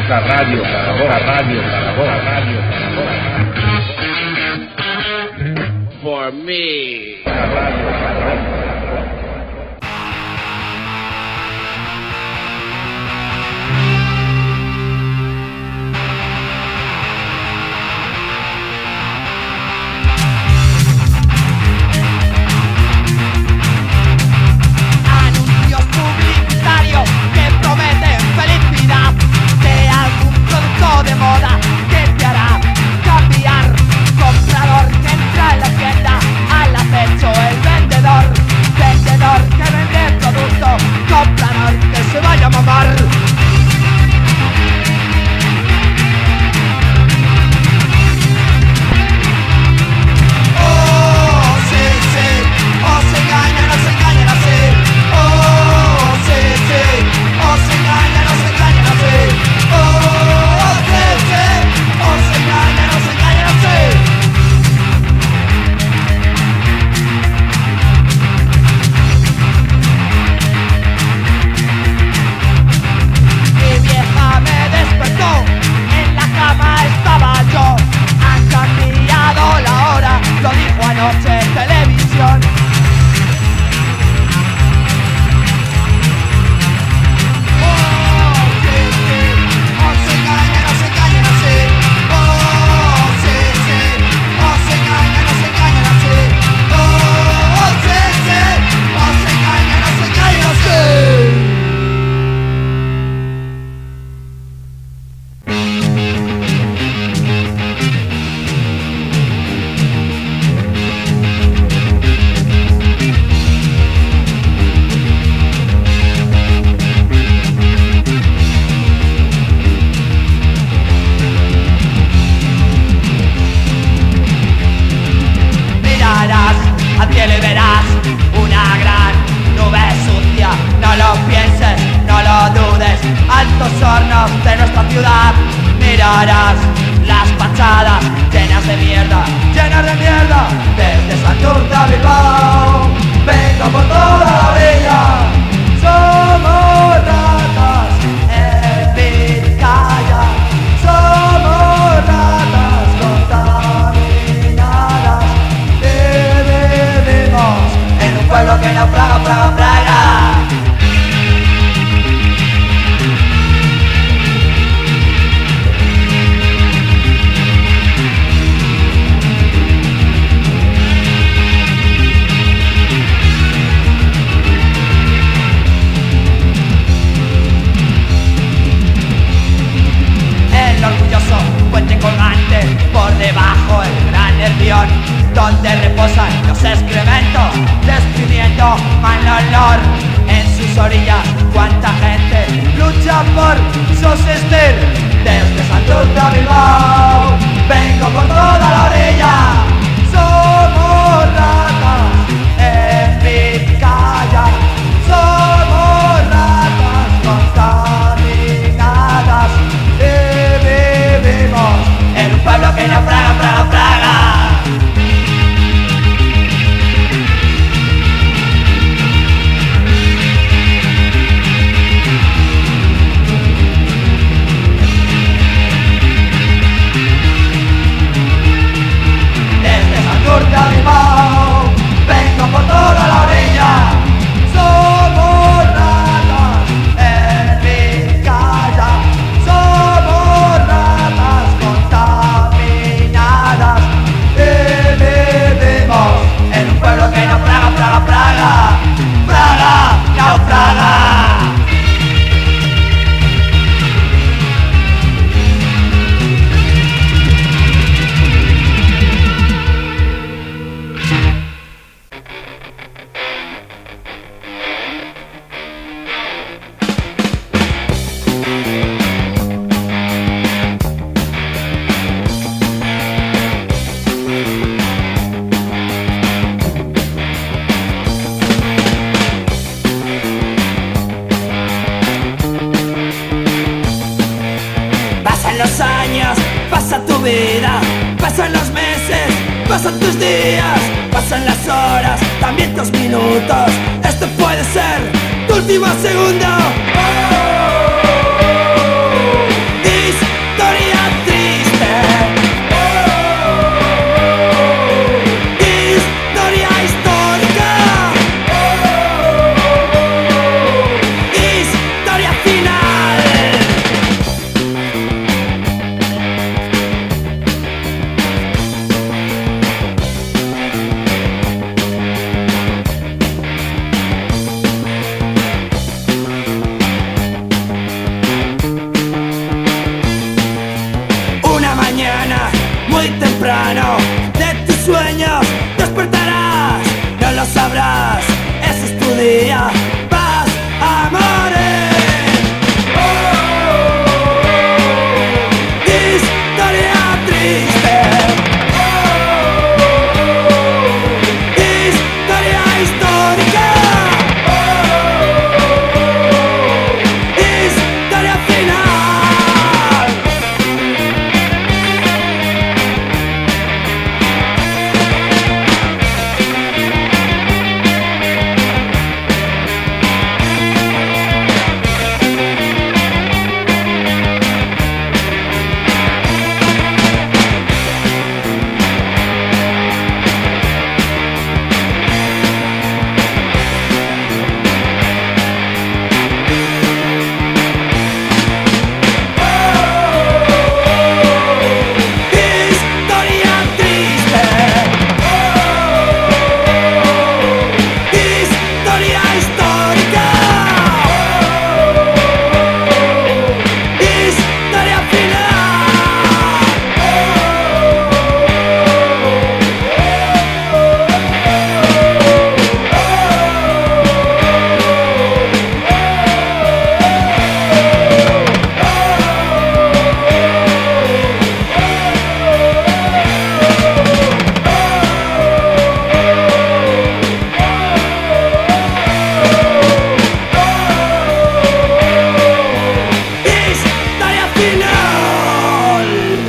La radio, la radio. For me. La radio. De moda que te hará cambiar. Comprador que entra en la tienda, al acecho el vendedor. Vendedor que vende producto, comprador que se vaya a mamar. Oh, sí, sí, os engañan así. Oh, sí, sí, os engañan así. Oh, os engañan así. Mi vieja me despertó, en la cama estaba yo. Han cambiado la hora, lo dijo anoche en televisión. Al cielo y verás una gran nube sucia. No lo pienses, no lo dudes. Altos hornos de nuestra ciudad. Mirarás las fachadas llenas de mierda. Desde Santurce a Bilbao vengo por toda la orilla. Somos ratas en Vizcaya. Somos ratas contaminadas. En un pueblo que naufraga. El orgulloso puente colgante, por debajo el gran nervión, donde reposan los excrementos, despidiendo mal olor. En sus orillas, cuánta gente lucha por subsistir. Desde Santurce a Bilbao vengo por toda la orilla. Somos ratas en Vizcaya. Somos ratas contaminadas. Y vivimos en un pueblo que naufraga. Vengo por toda la orilla. Somos ratas en Vizcaya. Somos ratas contaminadas. Y vivimos en un pueblo que naufraga. los años, pasa tu vida, pasan los meses, pasan tus días, pasan las horas, también tus minutos. Este puede ser tu último segundo. Y día vas a morir. Historia triste. Historia histórica. Historia final. Historia triste. Historia histórica. Historia final. Historia final.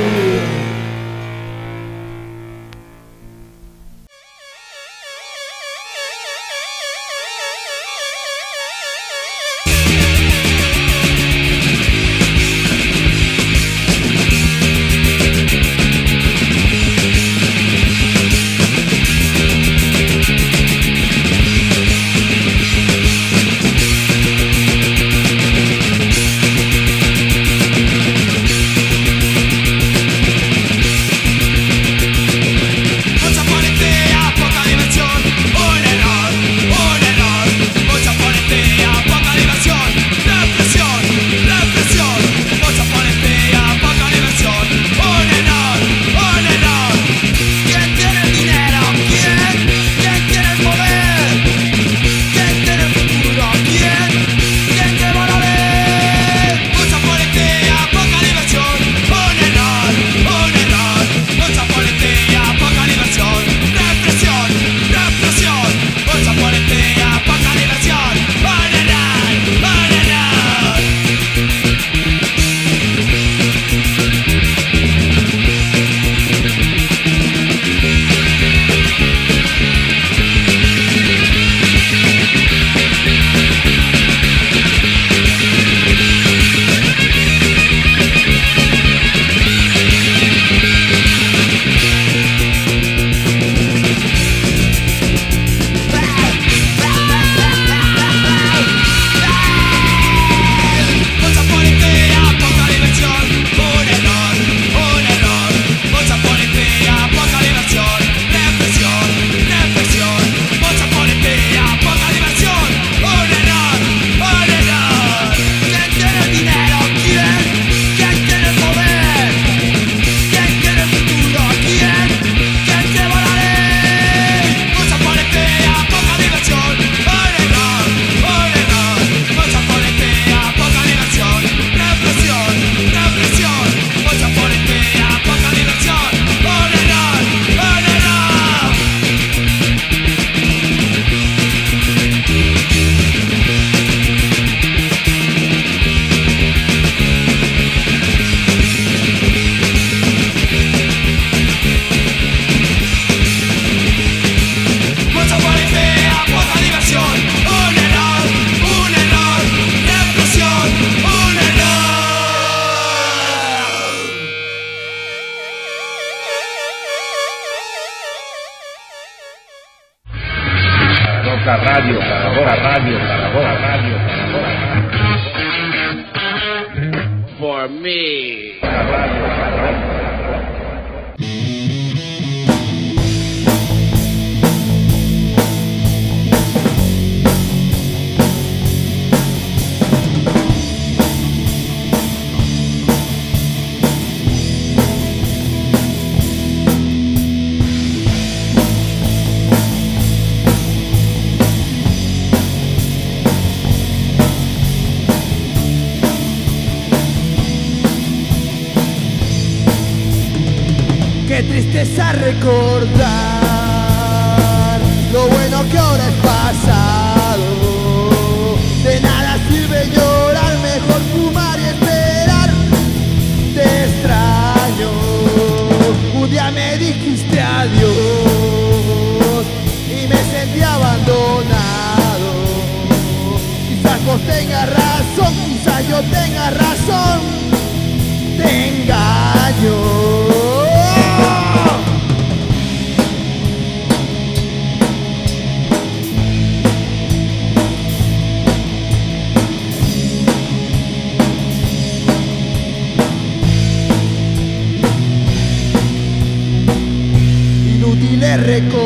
Mucha policía, poca diversión, un error, mucha policía, poca diversión, represión, mucha policía, poca diversión, un error, ¿quién tiene el dinero? ¿Quién tiene el poder? ¿Quién tiene el futuro? ¿Quién lleva la ley? Mucha policía, poca diversión, un error, mucha policía, poca diversión, represión, mucha policía, poca diversión, un error. Mucha policía, poca diversión, un error, mucha policía, poca diversión, represión, mucha policía, poca diversión, un error, ¿quién tiene el dinero? ¿Quién tiene el poder? ¿Quién tiene el futuro? ¿Quién lleva la ley? Mucha policía, poca diversión, un error, mucha policía, poca diversión, represión, mucha policía, poca diversión, un error. Mucha policía, poca diversión, un error, represión, un error. Roca Radio, Roca Radio. For me. Roca Radio. tristeza recordar lo bueno que ahora es pasado. De nada sirve llorar, mejor fumar y esperar. Te extraño, un día me dijiste adiós y me sentí abandonado. Quizás vos tengas razón, quizás yo tenga razón. Te engaño. Inútil es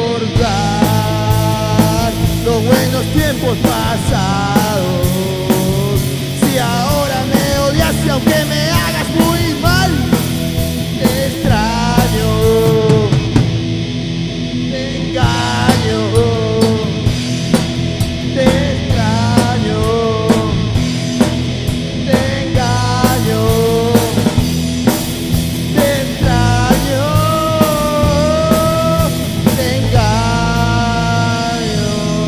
recordar los buenos tiempos pasados. Si ahora me odias y aunque me hagas muy mal, te extraño, te engaño, te extraño, te engaño, te extraño, te engaño.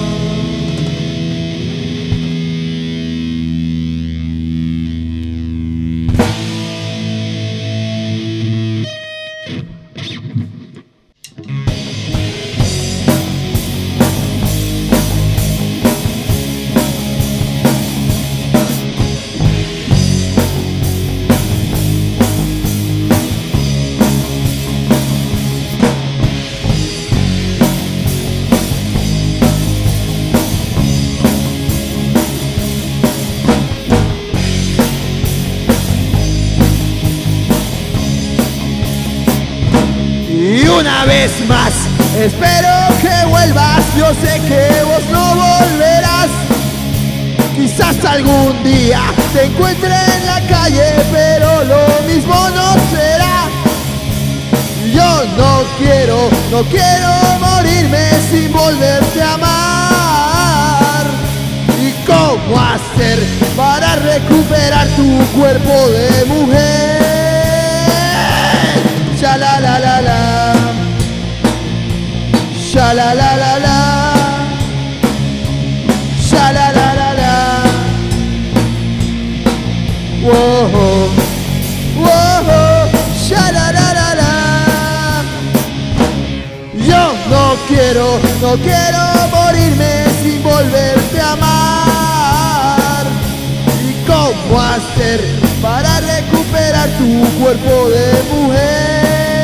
Y una vez más, espero que vuelvas. Yo sé que vos no volverás. Quizás algún día te encuentre en la calle, pero lo mismo no será. Yo no quiero morirme sin volverte a amar. ¿Y cómo hacer para recuperar tu cuerpo de mujer? Sha la la la la, sha la la la la, sha la la la la. Whoa, whoa, sha la la la la. Yo no quiero morirme sin volverte a amar. ¿Y cómo hacer para recuperar tu cuerpo de mujer?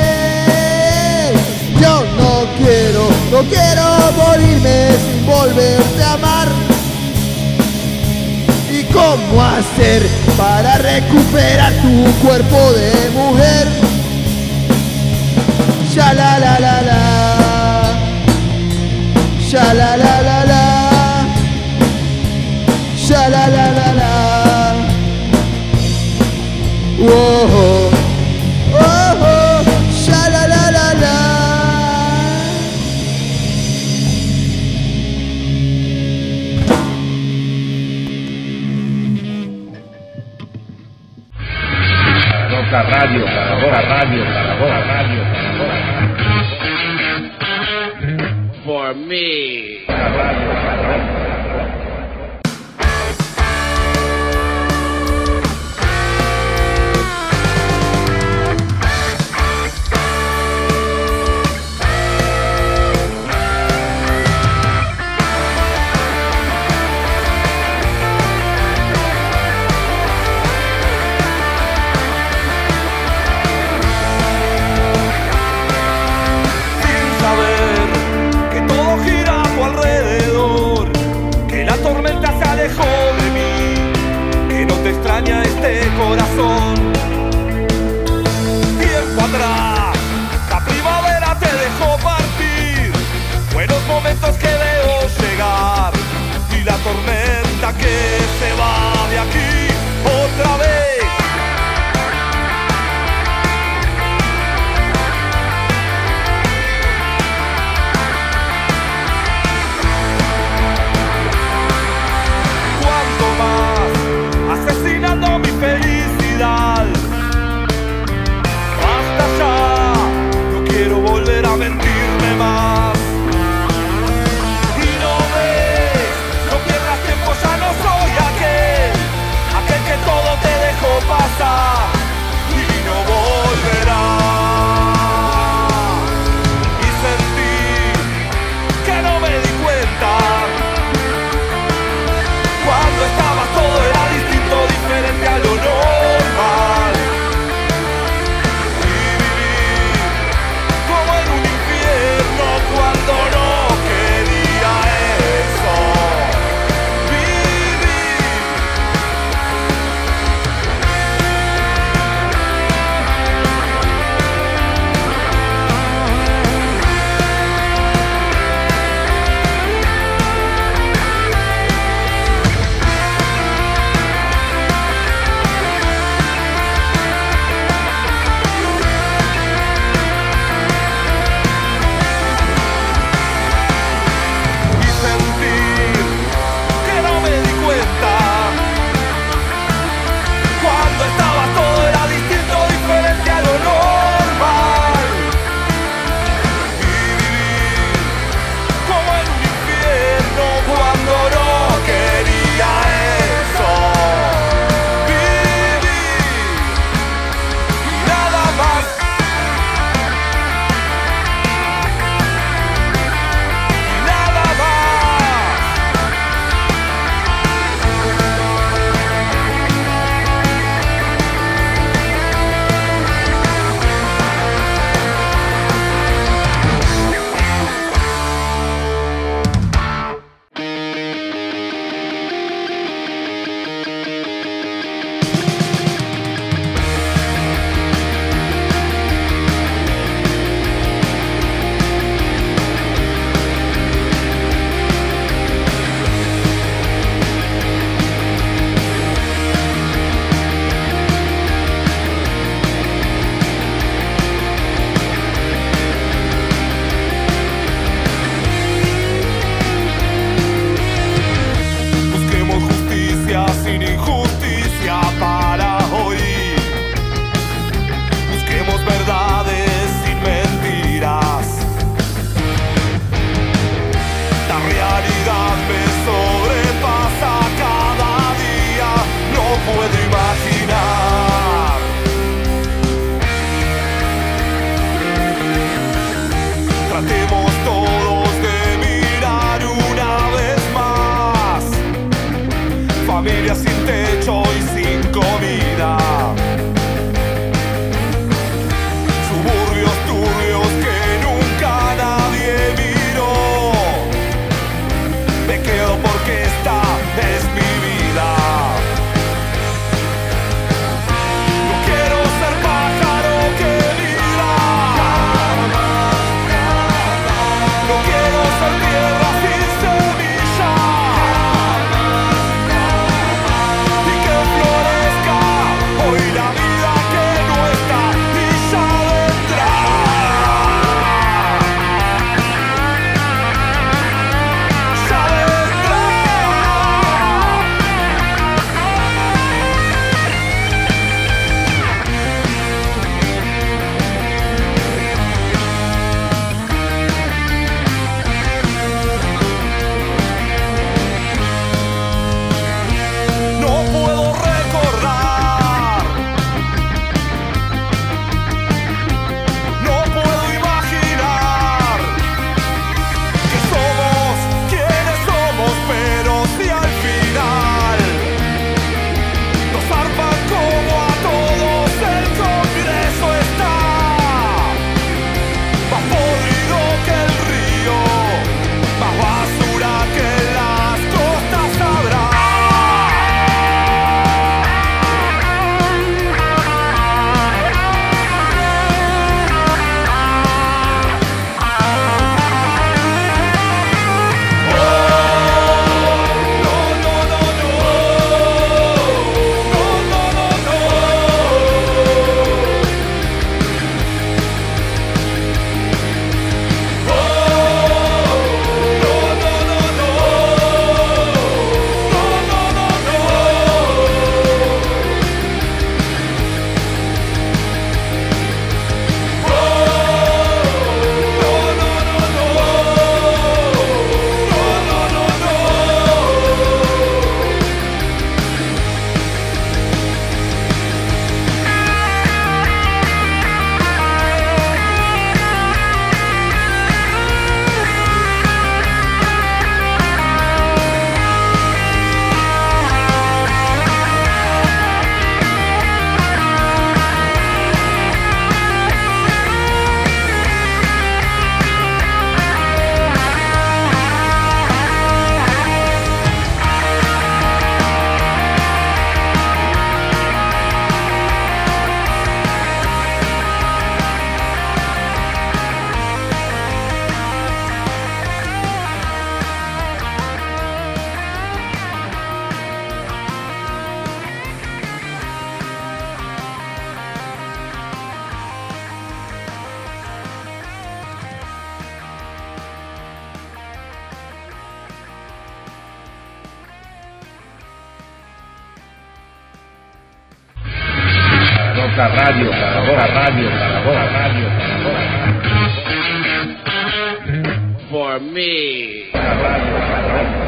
Yo no quiero morirme sin volverte a amar. ¿Y cómo hacer para recuperar tu cuerpo de mujer? Sha la la la la, sha la la la la, sha la la la la. Whoa, oh, sha la la la la. Roca Radio, Roca Radio, Roca Radio, for me. Roca Radio, Sin saber que todo gira a tu alrededor. me quedo porque esta es mi vida. No quiero ser pájaro que viva. No quiero ser tierra sin semilla. Y que florezca hoy la vida que no está y ya vendrá. Ya vendrá. No puedo recordar, no puedo imaginar que somos quienes somos, pero si al final nos zarpan como a todos, el Congreso está más podrido que el río, más basura que las costas habrá. Roca Radio, Roca Radio, Roca Radio, Roca Radio. For me. Roca Radio, Roca Radio.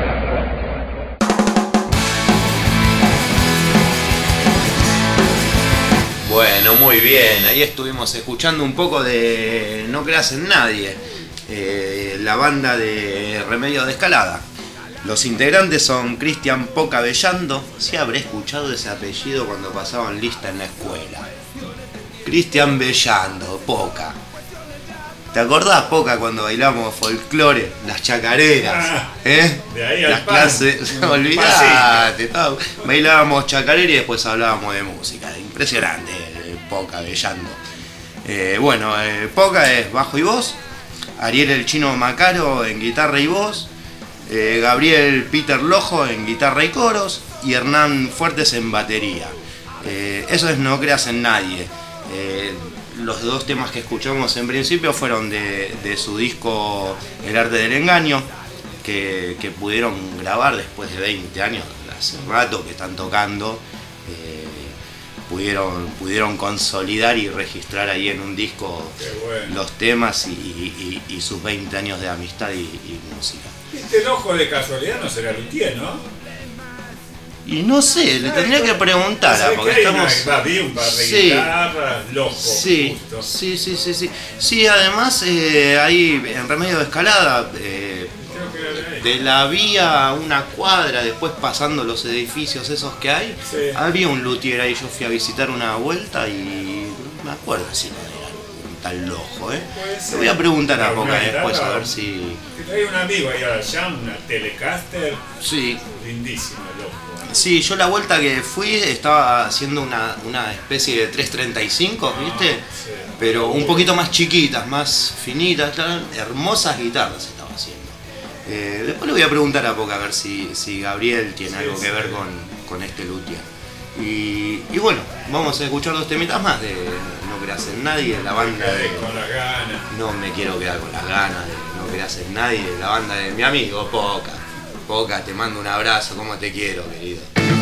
Bueno, muy bien, ahí estuvimos escuchando un poco de No Creas en Nadie, la banda de Remedio de Escalada. Los integrantes son Cristian Poca Bellando, sí habré escuchado ese apellido cuando pasaban lista en la escuela. Cristian Bellando, Poca. ¿Te acordás, Poca, cuando bailamos folclore, las chacareras? De ahí al las pan. clases, olvidate, bailábamos chacarera y después hablábamos de música. Impresionante, Poca Bellando. Poca es bajo y voz, Ariel el Chino Macaro en guitarra y voz, Gabriel Peter Lojo en guitarra y coros y Hernán Fuertes en batería. Eso es No Creas en Nadie. Los dos temas que escuchamos en principio fueron de su disco El Arte del Engaño, que pudieron grabar después de 20 años, hace rato que están tocando. Pudieron consolidar y registrar ahí en un disco los temas y sus 20 años de amistad y música. Este Lojo de casualidad no será luthier, ¿no? Y no sé, le tendría que preguntar, porque estamos... Vi un par de guitarras, Lojo, sí, justo. sí. Sí, además ahí en Remedio de Escalada, de la vía a una cuadra, después pasando los edificios esos que hay, había un luthier ahí. Yo fui a visitar una vuelta y no me acuerdo si no era un gusta el Lojo, ¿eh? Puede ser. Le voy a preguntar a Alguna Poca después guitarra, a ver si... Hay un amigo ahí a la Jam, una Telecaster, Sí. lindísima, el Lojo. Sí, yo la vuelta que fui estaba haciendo una especie de 335, ¿viste? Sí. Pero un poquito más chiquitas, más finitas, claro, hermosas guitarras estaba haciendo. Después le voy a preguntar a Poca a ver si Gabriel tiene algo que ver con este luthier. Y bueno, vamos a escuchar 2 temitas más de No creas en nadie, de la banda de... Con las ganas. No me quiero quedar con las ganas de No creas en nadie, de la banda de mi amigo Poca. Poca, te mando un abrazo, como te quiero, querido.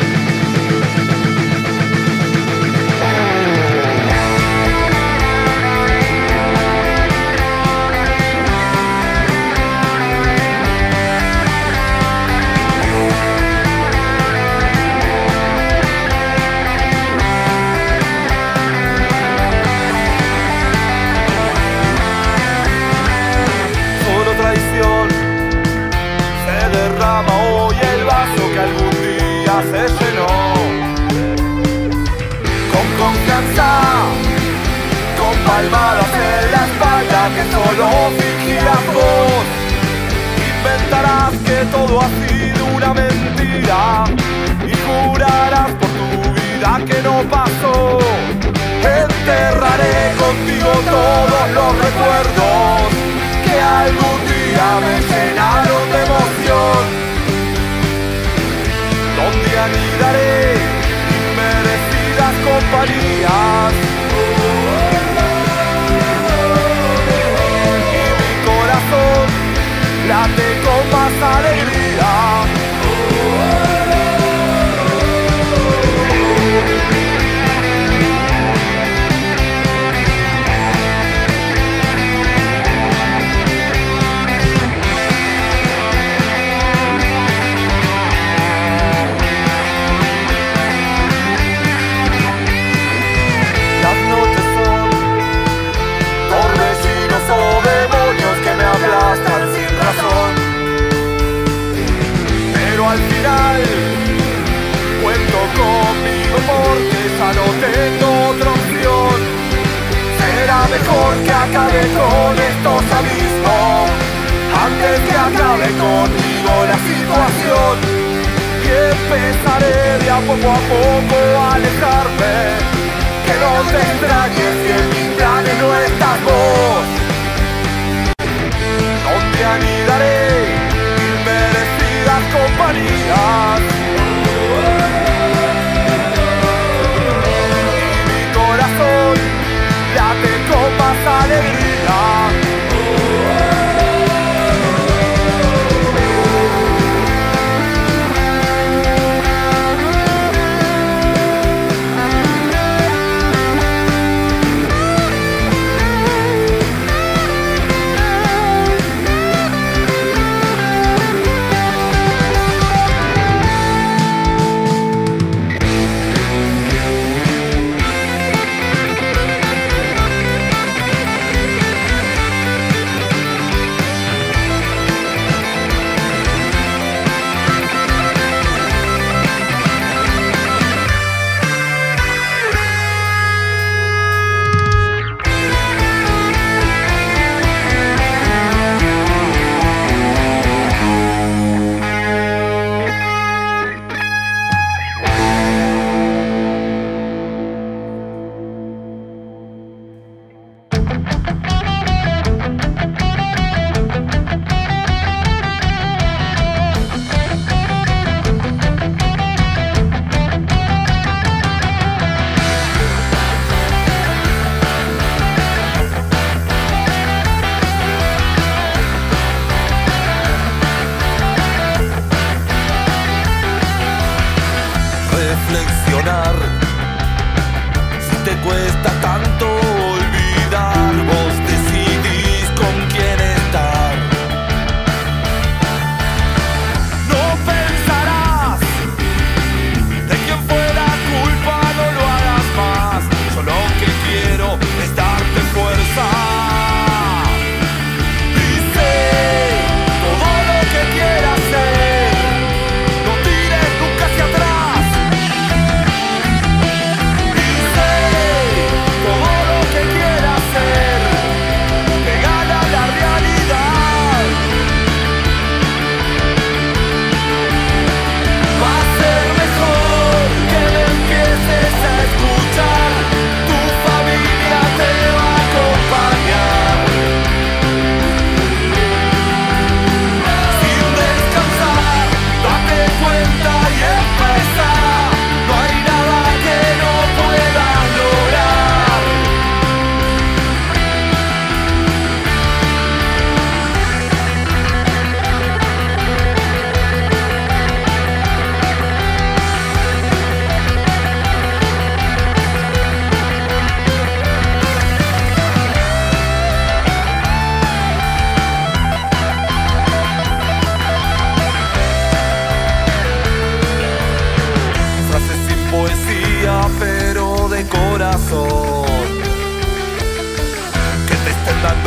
Solo traición se derrama hoy el vaso que algún día se llenó. Con confianza, con palmadas en la espalda que solo fingías vos. Inventarás que todo ha sido una mentira y jurarás por tu vida que no pasó. Enterraré contigo todos los recuerdos que algún día me llenaron de emoción, donde anidaré inmerecidas compañías. Y mi corazón late con más alegría. Las noches son torbellinos o demonios que me aplastan sin razón, pero al final cuento conmigo porque ya no tengo otra opción. Será mejor que acabe con estos abismos antes que acabe conmigo la situación, y empezaré de a poco a alejarme. Que no te extrañes si en mis planes no estás vos, donde anidaré inmerecidas compañías. Y mi corazón late con más alegría. Reflexionar, si te cuesta tanto olvidar, vos decidís con quién estar. No pensarás de quien fue la culpa, no lo hagas más. Yo lo que quiero es darte fuerza. Dice todo lo que quieras hacer, no tires nunca hacia atrás. Dice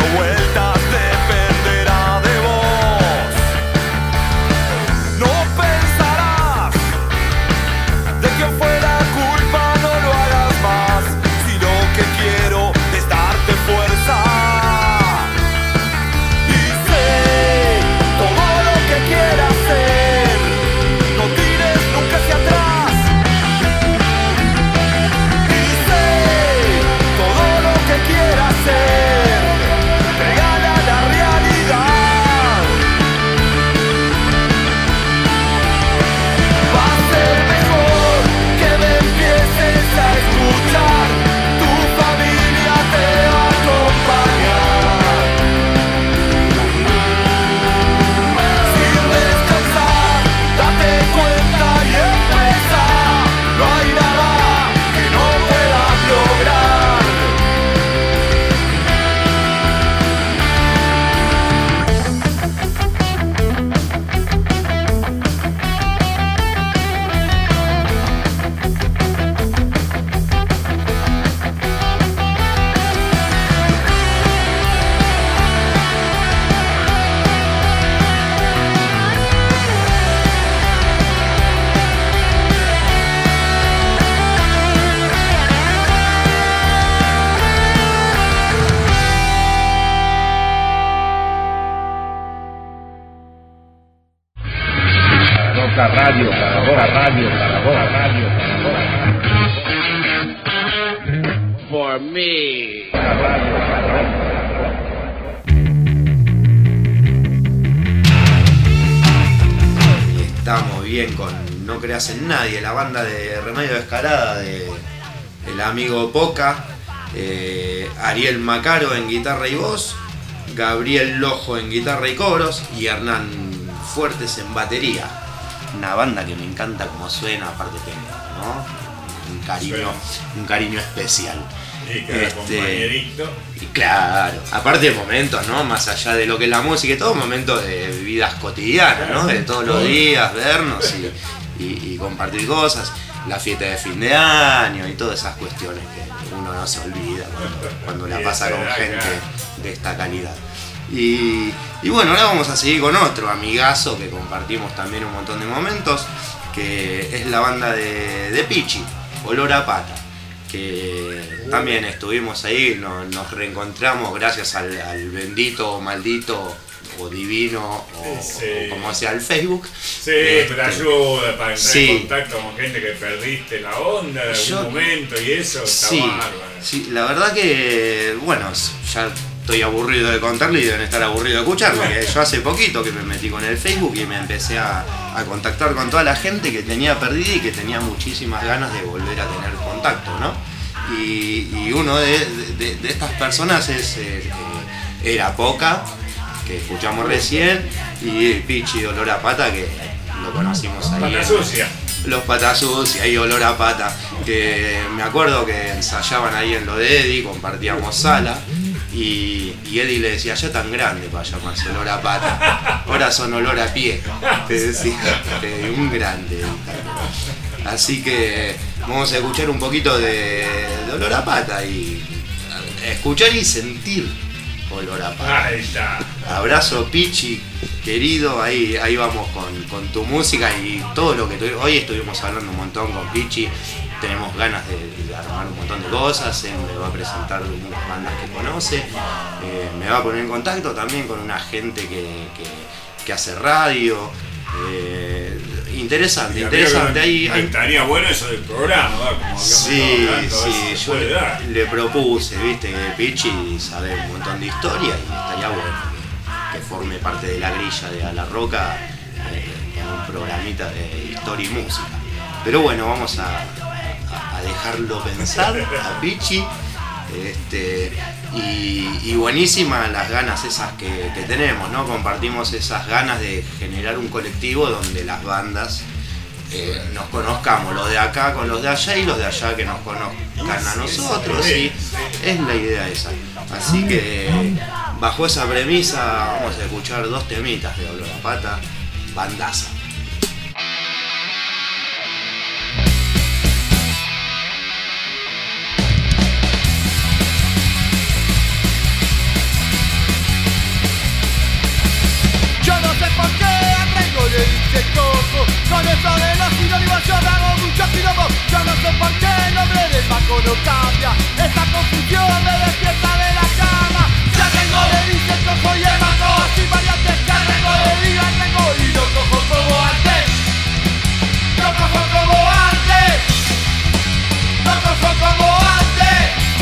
vueltas dependerá de vos. No pensarás de que fue la culpa, no lo hagas más. Si lo que quiero es darte fuerza. Y sé todo lo que quieras hacer, no tires nunca hacia atrás. Y sé todo lo que quieras hacer, regala la realidad. Va a ser mejor que me empieces a escuchar, tu familia te va a acompañar. Sin descansar, date cuenta y empieza. No hay nada que no puedas lograr. Roca Radio, Roca Radio, Roca Radio, For me. Estamos bien con No Creas en Nadie, la banda de Remedio de Escalada de el amigo Poca, Ariel Macaro en guitarra y voz, Gabriel Lojo en guitarra y coros y Hernán Fuertes en batería. Una banda que me encanta como suena, aparte tengo, ¿no? Un cariño especial. Y cada compañerito. Y claro, aparte de momentos, ¿no? Más allá de lo que es la música y todo, momentos de vidas cotidianas, ¿no? De todos los días, vernos y compartir cosas, la fiesta de fin de año y todas esas cuestiones que uno no se olvida cuando la pasa con gente de esta calidad. Y bueno, ahora vamos a seguir con otro amigazo que compartimos también un montón de momentos, que es la banda de Pichi, Olor a Pata, que también estuvimos ahí, nos reencontramos gracias al bendito, maldito o divino o como sea el Facebook. Sí, pero ayuda para entrar en contacto con gente que perdiste la onda de algún momento y eso está bárbaro. Sí, la verdad que, bueno, ya estoy aburrido de contarlo y deben estar aburridos de escucharlo, porque yo hace poquito que me metí con el Facebook y me empecé a contactar con toda la gente que tenía perdida y que tenía muchísimas ganas de volver a tener contacto, ¿no? Y uno de estas personas era Poca, que escuchamos recién, y Pichi de Olor a Pata, que lo conocimos ahí. Pata Sucia. Los Patas Sucias y Olor a Pata, que me acuerdo que ensayaban ahí en lo de Eddie, compartíamos sala. Y Eddie le decía, ya tan grande para llamarse Olor a Pata, ahora son Olor a Pie, te decía, un grande. Así que vamos a escuchar un poquito de Olor a Pata y escuchar y sentir Olor a Pata. Ahí está. Abrazo Pichi, querido, ahí vamos con tu música y todo lo que hoy estuvimos hablando un montón con Pichi. Tenemos ganas de armar un montón de cosas, él me va a presentar unas bandas que conoce, me va a poner en contacto también con una gente que hace radio, interesante. Ahí estaría bueno eso del programa, ¿verdad? Como sí, yo le propuse, viste, que Pichi sabe un montón de historia y estaría bueno que forme parte de la grilla de A la Roca en un programita de historia y música. Pero bueno, vamos a dejarlo pensar a Pichi, y buenísimas las ganas esas que tenemos, ¿no? Compartimos esas ganas de generar un colectivo donde las bandas nos conozcamos, los de acá con los de allá y los de allá que nos conozcan a nosotros, y es la idea esa. Así que bajo esa premisa vamos a escuchar 2 temitas de Olor a Pata, bandaza. banco no cambia. Esta confusión me despierta de la cama. Ya tengo de dice el cojo y el banco, así variantes que tengo de diga tengo y no cojo como antes. No cojo como antes. No cojo como antes.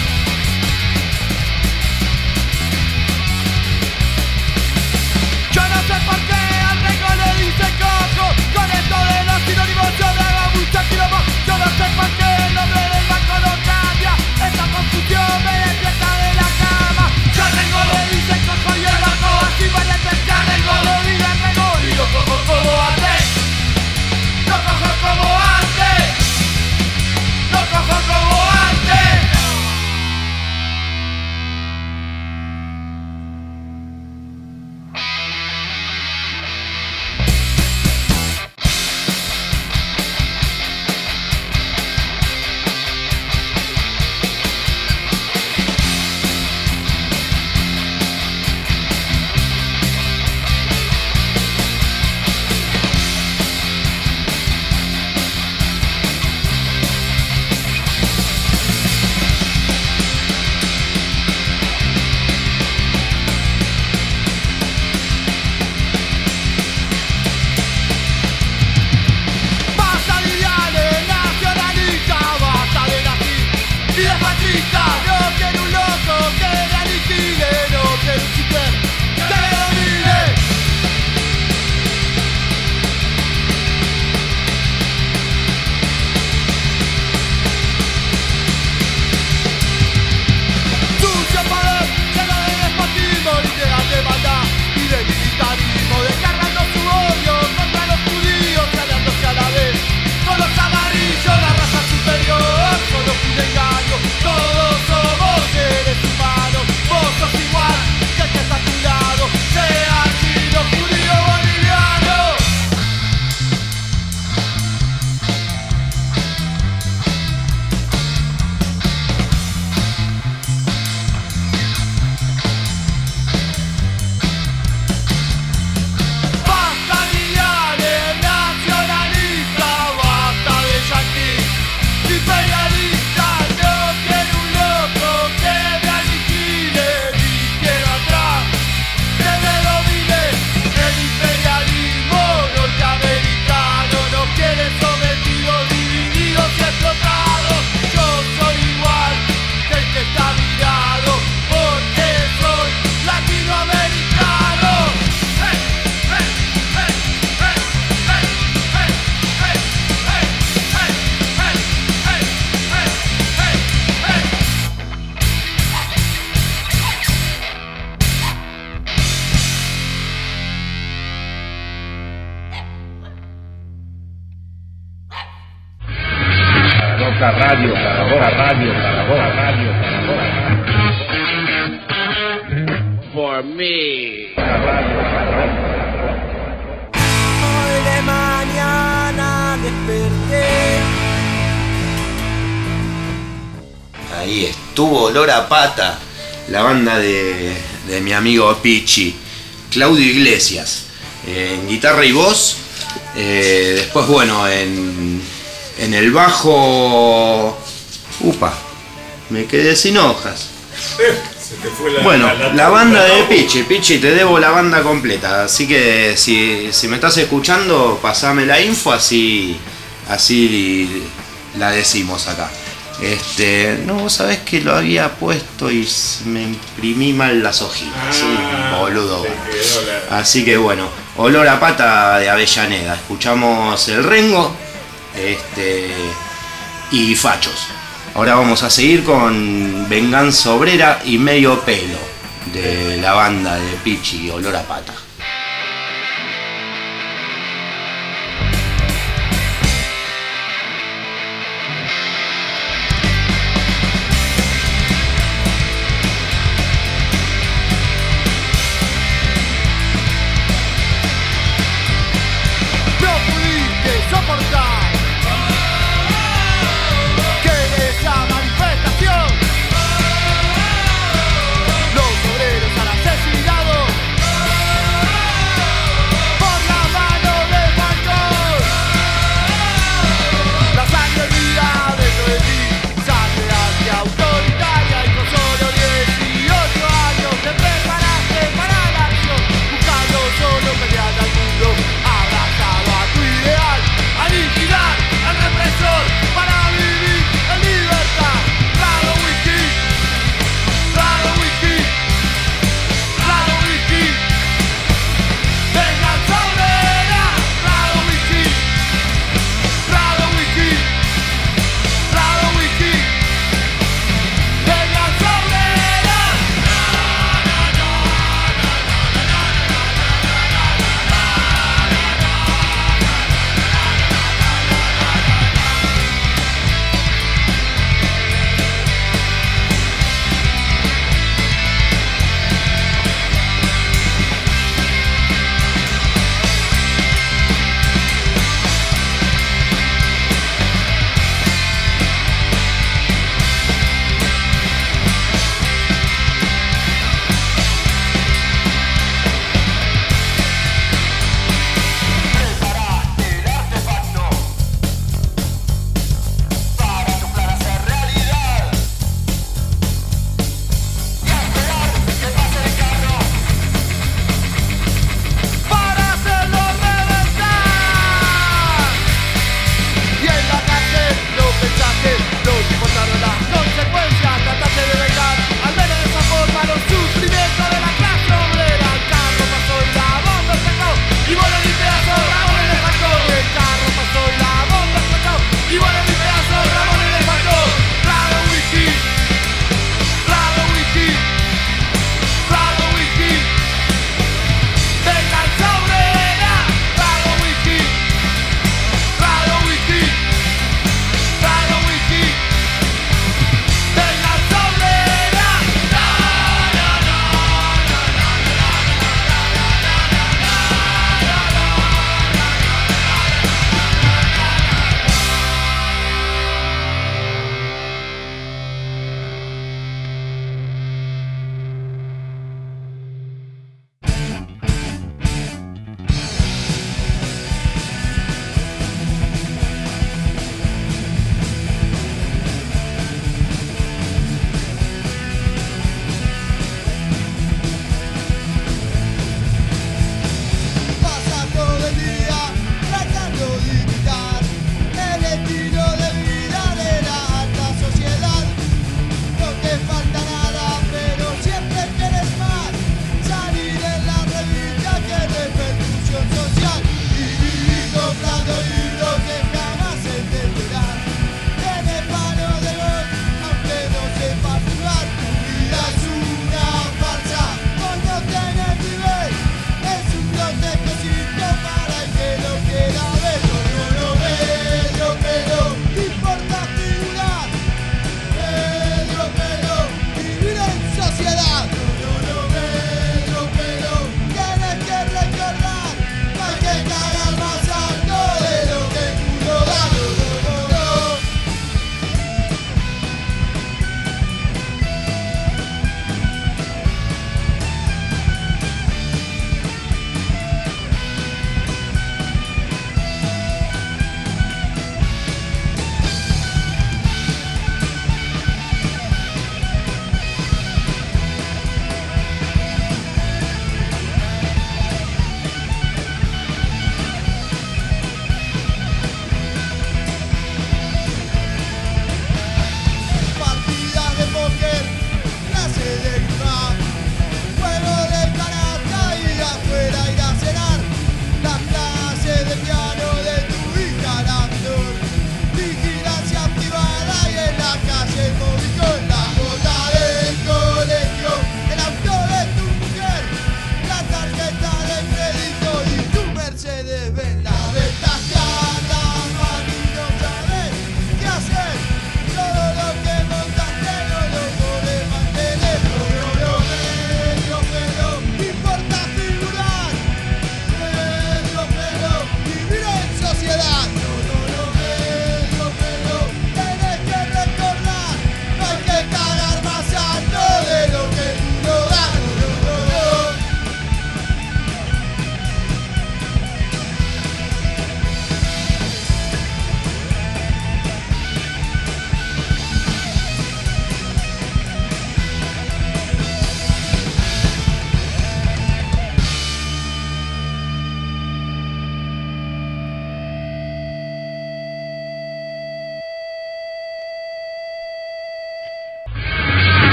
Yo no sé por qué al tengo le dice cojo. Con esto de los sinónimos yo me hago mucha quilombo. Yo no sé por qué el nombre del banco no cambia. Esta confusión me despierta de la cama. Yo tengo le dice cojo y el banco, así variantes que tengo de diga tengo y no cojo como antes. No cojo como antes. No cojo como antes. Basta de ideales, nacionalista, basta de nazi y de fascista. No quiero un loco que me aniquile, no quiero un chiquer que me domine. Sucio poder, lleno de despotismo y lleno de maldad y de militarismo, descargando su odio contra los judíos, aliándose a la vez con los amarillos, la raza superior, solo un engaño. Todos somos seres humanos, vos sos igual que el que está a tu lado, sea chino, judío, boliviano. Basta de ideales, nacionalista, basta de yanquí, imperialista. No quiero un loco que me aniquile, ni quiero atrás que me domine. El imperialismo norteamericano nos quiere sometidos, divididos y explotados. Yo soy igual que el que está mirado, porque soy latinoamericano. Zaragoza Radio, Zaragoza Radio, Zaragoza Radio, Zaragoza Radio. For me. Hoy de mañana desperté. Ahí estuvo Olor a Pata, la banda de mi amigo Pichi, Claudio Iglesias, en guitarra y voz. Después, bueno, en el bajo. Upa, me quedé sin hojas. Se te fue Bueno, la banda de Pichi. Pichi, te debo la banda completa. Así que si me estás escuchando, pasame la info, así la decimos acá. No, sabés que lo había puesto y me imprimí mal las hojitas. Soy un boludo. Así que bueno, Olor a Pata de Avellaneda. Escuchamos El Rengo y Fachos. Ahora vamos a seguir con Venganza Obrera y Medio Pelo de la banda de Pichi y Olor a Pata. No pudiste soportar que en esa manifestación los obreros han asesinado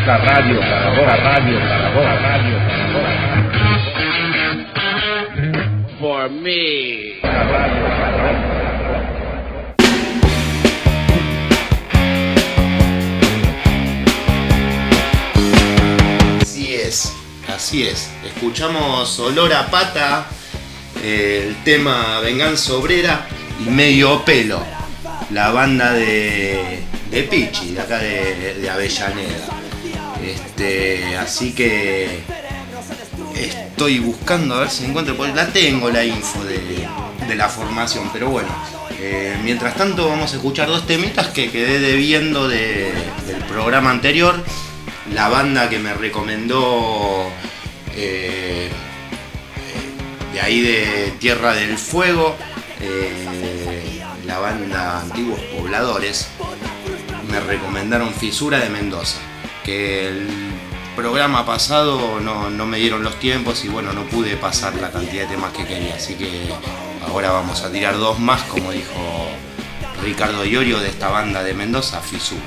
Roca Radio, Roca Radio, Roca Radio, For me. Así es. Escuchamos Olor a Pata, el tema Venganza Obrera y Medio Pelo, la banda de Pichi, de acá de Avellaneda. Así que estoy buscando a ver si encuentro, porque la tengo la info de la formación, pero bueno. Mientras tanto vamos a escuchar dos temitas que quedé debiendo del programa anterior. La banda que me recomendó de ahí de Tierra del Fuego, la banda Antiguos Pobladores, me recomendaron Fisura de Mendoza, que el programa pasado no me dieron los tiempos y bueno, no pude pasar la cantidad de temas que quería, así que ahora vamos a tirar dos más, como dijo Ricardo Iorio, de esta banda de Mendoza, Fisura.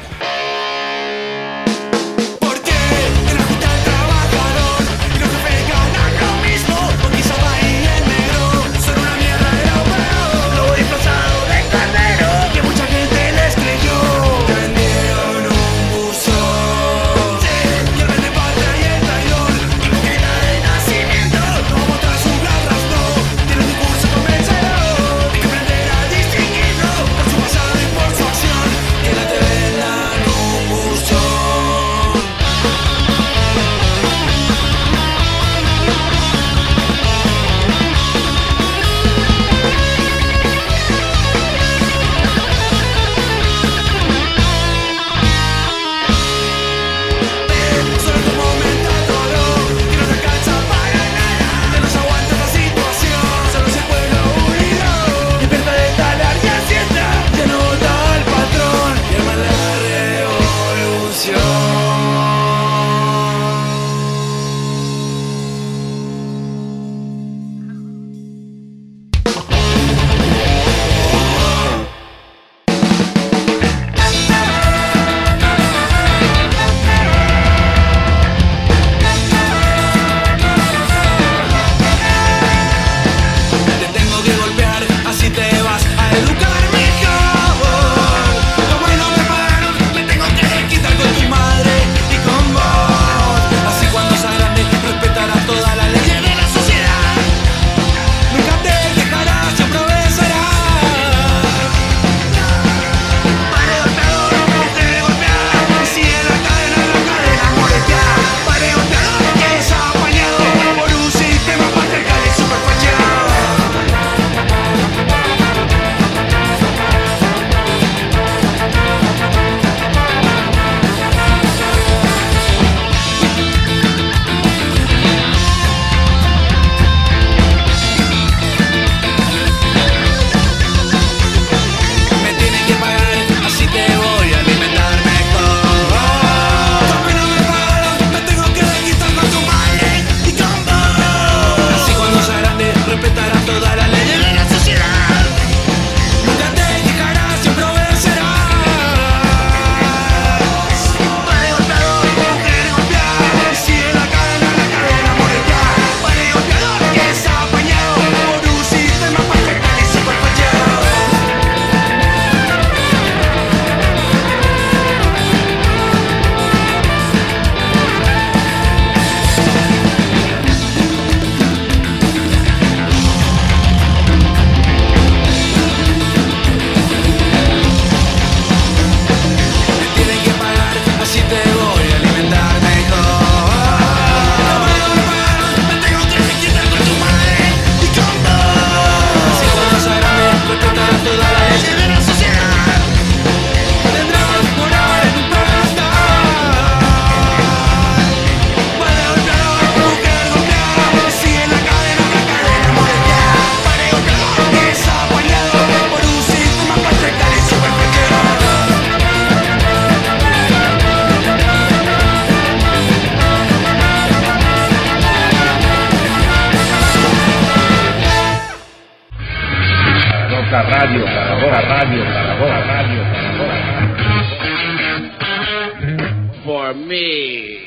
Radio, Roca Radio, Roca Radio, por mí.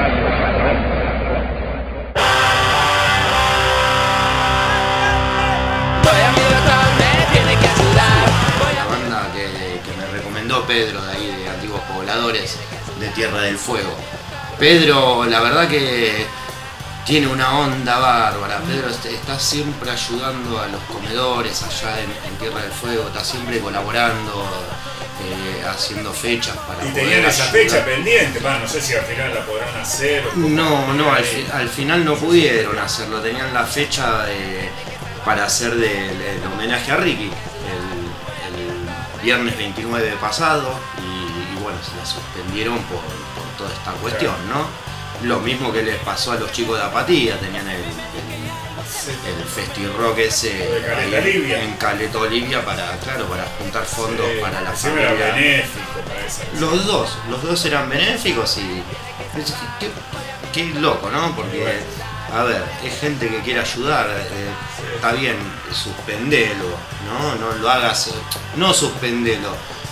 La banda que me recomendó Pedro de ahí, de Antiguos Pobladores de Tierra del Fuego. Pedro, la verdad que tiene una onda bárbara. Pedro está siempre ayudando a los comedores allá en Tierra del Fuego, está siempre colaborando, haciendo fechas para y poder tenían esa ayudar. fecha pendiente, no sé si al final la podrán hacer. No, al final no pudieron hacerlo, tenían la fecha para hacer el homenaje a Ricky el viernes 29 pasado y bueno, se la suspendieron por toda esta cuestión, ¿no? Lo mismo que les pasó a los chicos de Apatía, tenían el Festi Rock ese ahí en Caleta Olivia para juntar fondos para la familia. Era benéfico para esa. Los dos eran benéficos y qué loco, ¿no? Porque, a ver, es gente que quiere ayudar, está bien, suspendelo, ¿no? No lo hagas, no suspendelo.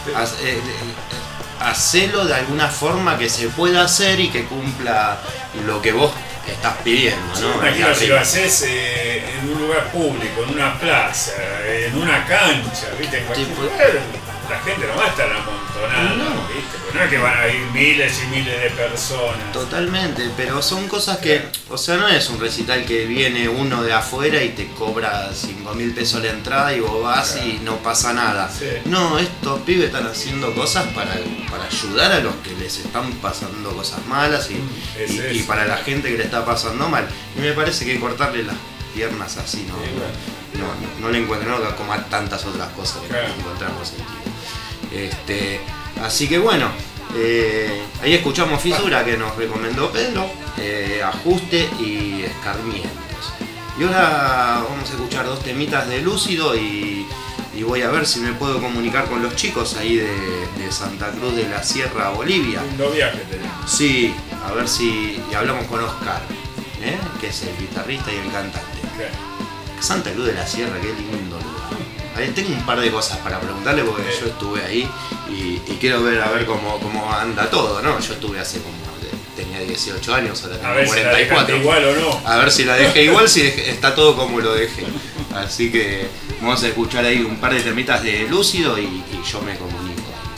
Hacelo de alguna forma que se pueda hacer y que cumpla lo que vos estás pidiendo, ¿no? Imagino si lo haces en un lugar público, en una plaza, en una cancha, ¿viste? En cualquier lugar, la gente no va a estar amontonada, ¿viste? Porque no es que van a ir miles y miles de personas. Totalmente, pero son cosas que, o sea, no es un recital que viene uno de afuera y te cobra 5.000 pesos la entrada y vos vas y no pasa nada. Sí. No, estos pibes están haciendo cosas para ayudar a los que les están pasando cosas malas y para la gente que le está pasando mal. Y me parece que cortarle las piernas así no le encuentro, no como a tantas otras cosas que encontramos sentido. Así que bueno, ahí escuchamos Fisura que nos recomendó Pedro, Ajuste y Escarmientos. Y ahora vamos a escuchar 2 temitas de Lúcido y voy a ver si me puedo comunicar con los chicos ahí de Santa Cruz de la Sierra, Bolivia. Lindo viaje tenemos. Sí, a ver si y hablamos con Oscar, que es el guitarrista y el cantante. Santa Cruz de la Sierra, qué lindo lugar. Ahí tengo un par de cosas para preguntarle porque yo estuve ahí y quiero ver a ver cómo anda todo, ¿no? Yo estuve hace tenía 18 años, ahora tengo 44. Si igual o no. A ver si la dejé igual, si está todo como lo dejé. Así que vamos a escuchar ahí un par de temitas de Lúcido y yo me comunico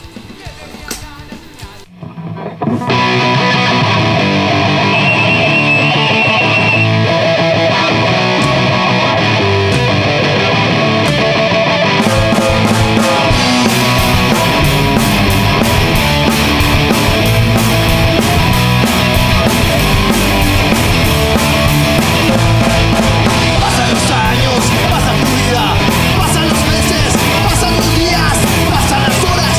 con Oscar. Pasan los años, pasa tu vida, pasan los meses, pasan los días, pasan las horas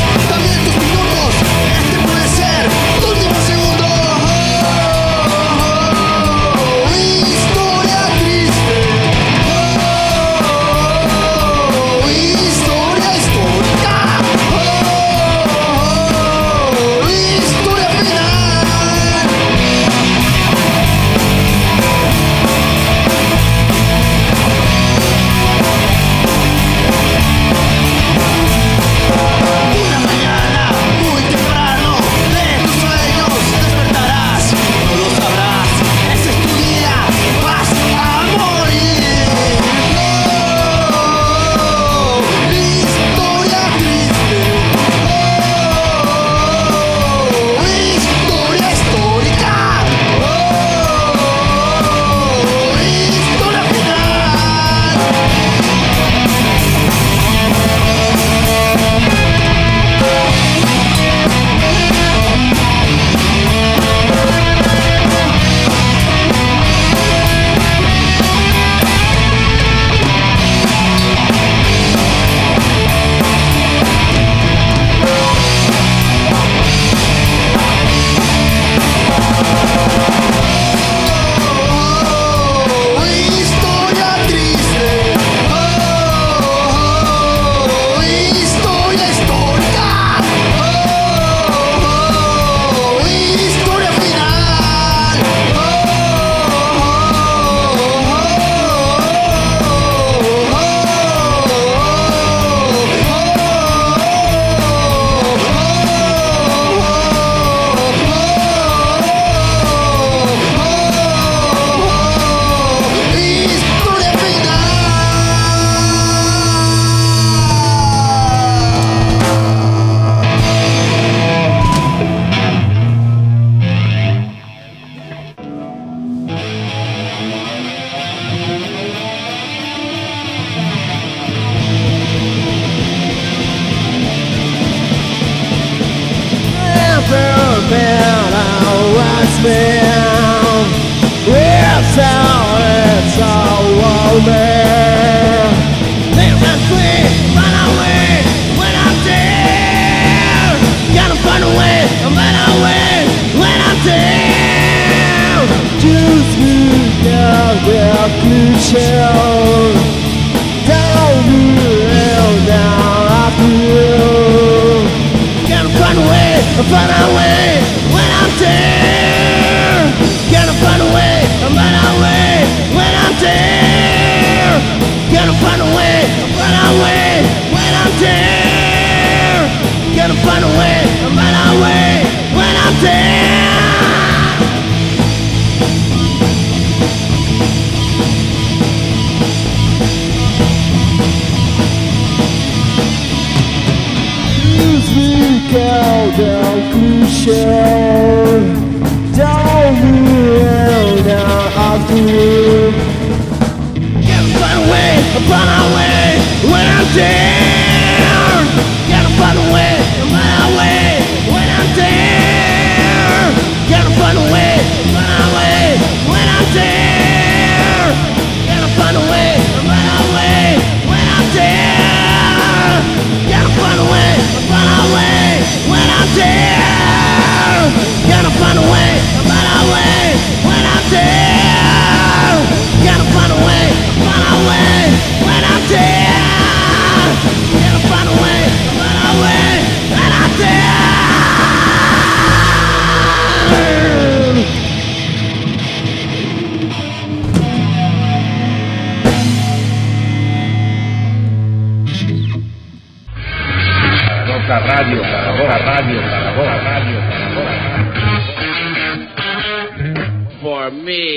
last man. It's all woman. Live and free, run away when I'm dead. Gotta find a way, run away when I'm dead. Choose me now, we're crucial. Down after you. Gotta find a way when I'm there. Gotta find a way when I'm there. Gotta find a way when I'm there. Gotta find a way when I'm there. Down crucial, down after you. Gotta find a way when I'm there. Gotta find a way when I'm there. Gotta find a way when I'm there. Gotta find a way when I'm there. Gotta find a way when I'm there. Gotta find a way when I'm there. Gotta find a way when I'm there. Gotta find a way when I'm there. Radio, radio. For me.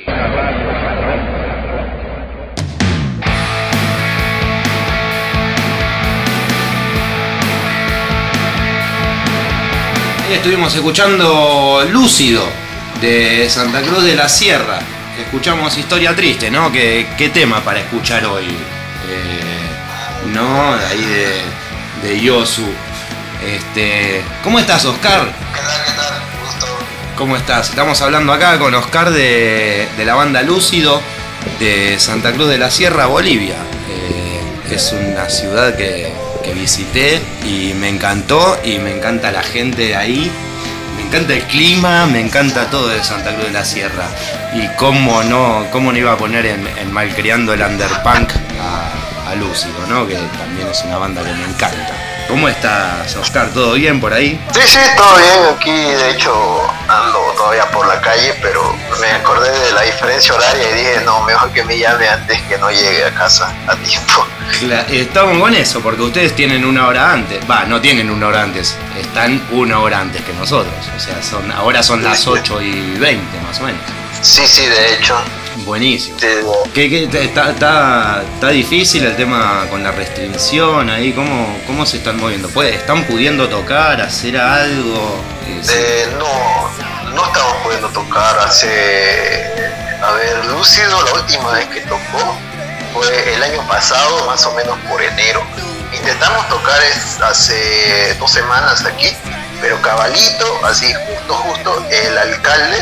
Estuvimos escuchando Lúcido de Santa Cruz de la Sierra. Escuchamos Historia Triste, ¿no? ¿Qué tema para escuchar hoy? ¿No? De ahí de Yosu. ¿Cómo estás, Oscar? ¿Qué tal? Gusto. ¿Cómo estás? Estamos hablando acá con Oscar de la banda Lúcido de Santa Cruz de la Sierra, Bolivia. Es una ciudad que visité y me encantó, y me encanta la gente de ahí, me encanta el clima, me encanta todo de Santa Cruz de la Sierra. Y cómo no iba a poner en Malcriando el Underpunk a Lúcido, ¿no? Que también es una banda que me encanta. ¿Cómo estás, Oscar? ¿Todo bien por ahí? Sí, todo bien. Aquí, de hecho, ando todavía por la calle, pero me acordé de la diferencia horaria y dije, no, mejor que me llame antes que no llegue a casa a tiempo. Estamos con eso, porque ustedes tienen una hora antes. No tienen una hora antes, están una hora antes que nosotros. O sea, ahora son las 8:20 más o menos. Sí, de hecho. Buenísimo. Sí. ¿Está difícil el tema con la restricción ahí? ¿Cómo se están moviendo? ¿Están pudiendo tocar, hacer algo? No estamos pudiendo tocar. Lúcido, la última vez que tocó fue el año pasado, más o menos por enero. Intentamos tocar hace 2 semanas aquí, pero cabalito, así justo, el alcalde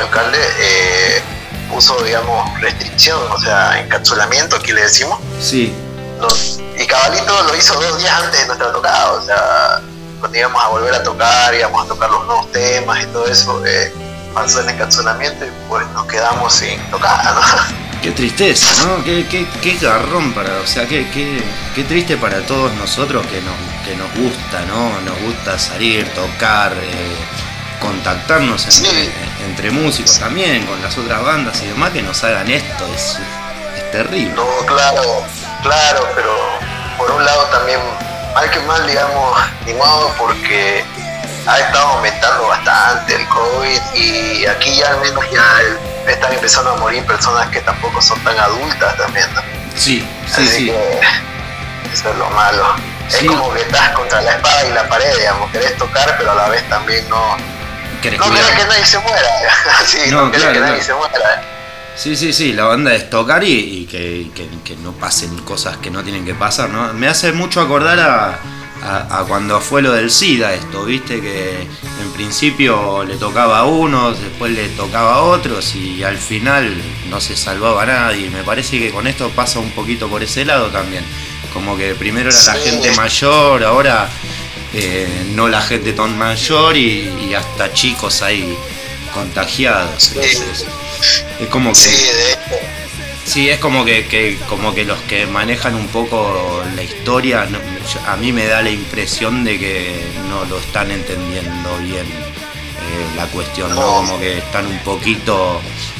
puso, digamos, restricción, o sea, encapsulamiento, aquí le decimos. Sí. Y cabalito lo hizo 2 días antes de nuestra tocada, o sea, cuando íbamos a volver a tocar, íbamos a tocar los nuevos temas y todo eso, pasó el encapsulamiento y pues nos quedamos sin tocar, ¿no? Qué tristeza, ¿no? Qué garrón o sea, qué triste para todos nosotros que nos gusta, ¿no? Nos gusta salir, tocar, contactarnos entre músicos también, con las otras bandas y demás, que nos hagan esto, es terrible. No, claro, pero por un lado también, mal que mal, digamos, ni modo, porque ha estado aumentando bastante el COVID y aquí ya al menos están empezando a morir personas que tampoco son tan adultas también, ¿no? Sí. Que eso es lo malo. Sí. Es como que estás contra la espada y la pared, digamos, querés tocar, pero a la vez también no querés que nadie se muera. Sí, no querés que nadie se muera. Sí, la onda es tocar y que no pasen cosas que no tienen que pasar, ¿no? Me hace mucho acordar a cuando fue lo del SIDA esto, viste que en principio le tocaba a unos, después le tocaba a otros y al final no se salvaba a nadie. Me parece que con esto pasa un poquito por ese lado también, como que primero era la gente mayor, ahora no la gente tan mayor y hasta chicos ahí contagiados. Entonces, es como que sí, es como que los que manejan un poco la historia, a mí me da la impresión de que no lo están entendiendo bien la cuestión, ¿no? Como que están un poquito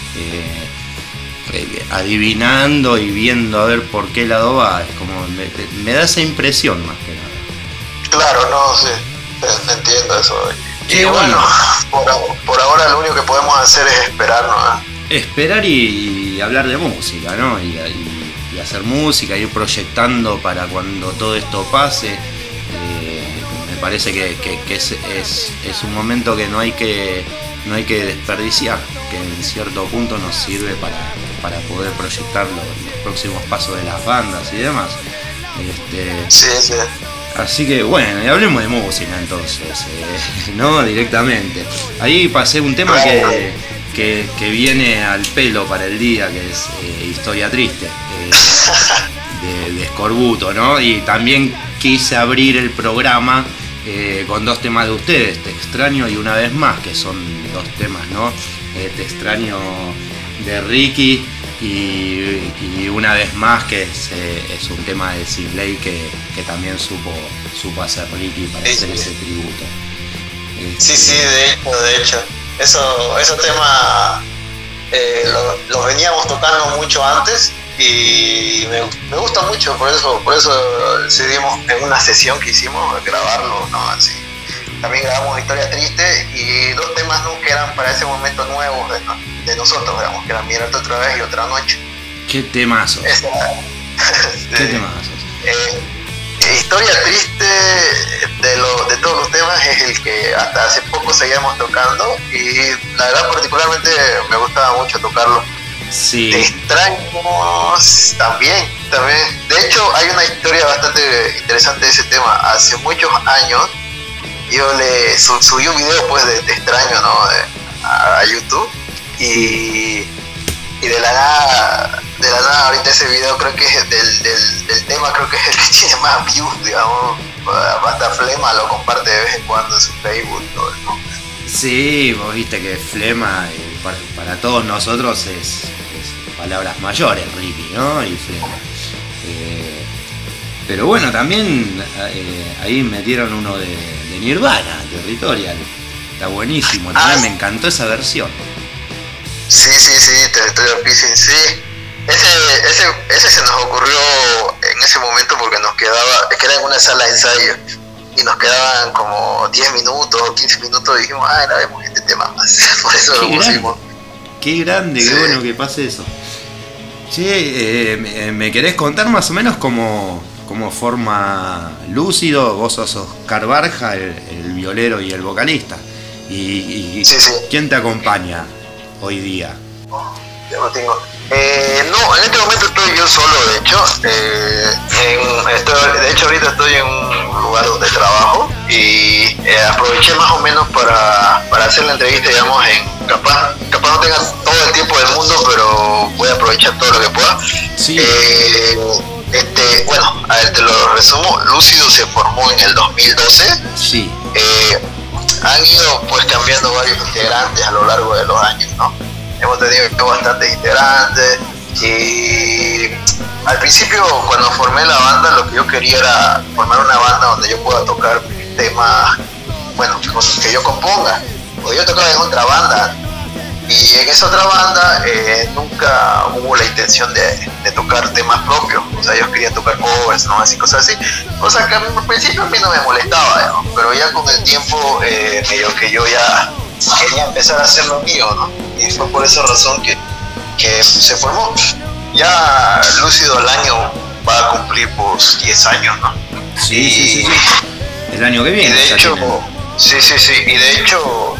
adivinando y viendo a ver por qué lado va. Es como me da esa impresión más que nada. Claro, no, sí, entiendo eso. Y bueno, por ahora lo único que podemos hacer es esperar, ¿no? Esperar y hablar de música, ¿no? Y hacer música, ir proyectando para cuando todo esto pase. Me parece que es un momento que no hay que desperdiciar, que en cierto punto nos sirve para poder proyectar los próximos pasos de las bandas y demás. Sí. Así que bueno, y hablemos de música entonces, ¿no? Directamente. Ahí pasé un tema que viene al pelo para el día, que es Historia Triste, de Escorbuto, ¿no? Y también quise abrir el programa con dos temas de ustedes, Te extraño y Una vez más, que son dos temas, ¿no? Te extraño de Ricky y Una vez más, que es un tema de Sibley que también supo hacer Ricky para hacer ese tributo. Sí, de hecho. Esos temas los veníamos tocando mucho antes y me gusta mucho, por eso decidimos en una sesión que hicimos grabarlo, ¿no? Así. También grabamos Historia Triste y dos temas, ¿no?, que eran para ese momento nuevos de nosotros, digamos, que eran Mirarte otra vez y Otra noche. ¡Qué temazos! ¡Qué temazos! Historia Triste de todos los temas es el que hasta hace poco seguíamos tocando y la verdad particularmente me gustaba mucho tocarlo. Sí. Te extraño también. De hecho hay una historia bastante interesante de ese tema. Hace muchos años yo le subí un video pues de Te extraño, ¿no?, a YouTube y de la nada ahorita ese video creo que es del tema, creo que es el que tiene más views, digamos. Hasta Flema lo comparte de vez en cuando en su Facebook, ¿no? Sí, vos viste que Flema para todos nosotros es palabras mayores, Ricky, ¿no? Y Flema. Pero bueno, también ahí metieron uno de Nirvana, Territorial. Está buenísimo, también me encantó esa versión. Sí, Territorial Pissing, sí. Ese se nos ocurrió en ese momento porque nos quedaba, es que era en una sala de ensayo y nos quedaban como 10 minutos o 15 minutos y dijimos, grabemos este tema más. Por eso lo pusimos. Qué grande, sí. Qué bueno que pase eso. Che, ¿me querés contar más o menos cómo forma Lúcido? Vos sos Oscar Barja, el violero y el vocalista. Y sí. ¿Quién te acompaña hoy día? Ya lo tengo. No, en este momento estoy yo solo, de hecho. De hecho ahorita estoy en un lugar donde trabajo y aproveché más o menos para hacer la entrevista, digamos, capaz no tenga todo el tiempo del mundo, pero voy a aprovechar todo lo que pueda. Sí. Bueno, a ver, te lo resumo. Lúcido se formó en el 2012. Sí. Han ido pues cambiando varios integrantes a lo largo de los años, ¿no? Hemos tenido bastantes integrantes y al principio cuando formé la banda lo que yo quería era formar una banda donde yo pueda tocar temas, bueno, que yo componga. Porque yo tocaba en otra banda y en esa otra banda nunca hubo la intención de tocar temas propios. O sea, ellos querían tocar covers, ¿no?, así, cosas así. O sea, que al principio a mí no me molestaba, digamos, pero ya con el tiempo medio que yo ya quería empezar a hacer lo mío, ¿no? Y fue por esa razón que se formó. Ya Lúcido al año va a cumplir pues 10 años, ¿no? Sí. El año que viene. Y de hecho, sí. Y de hecho,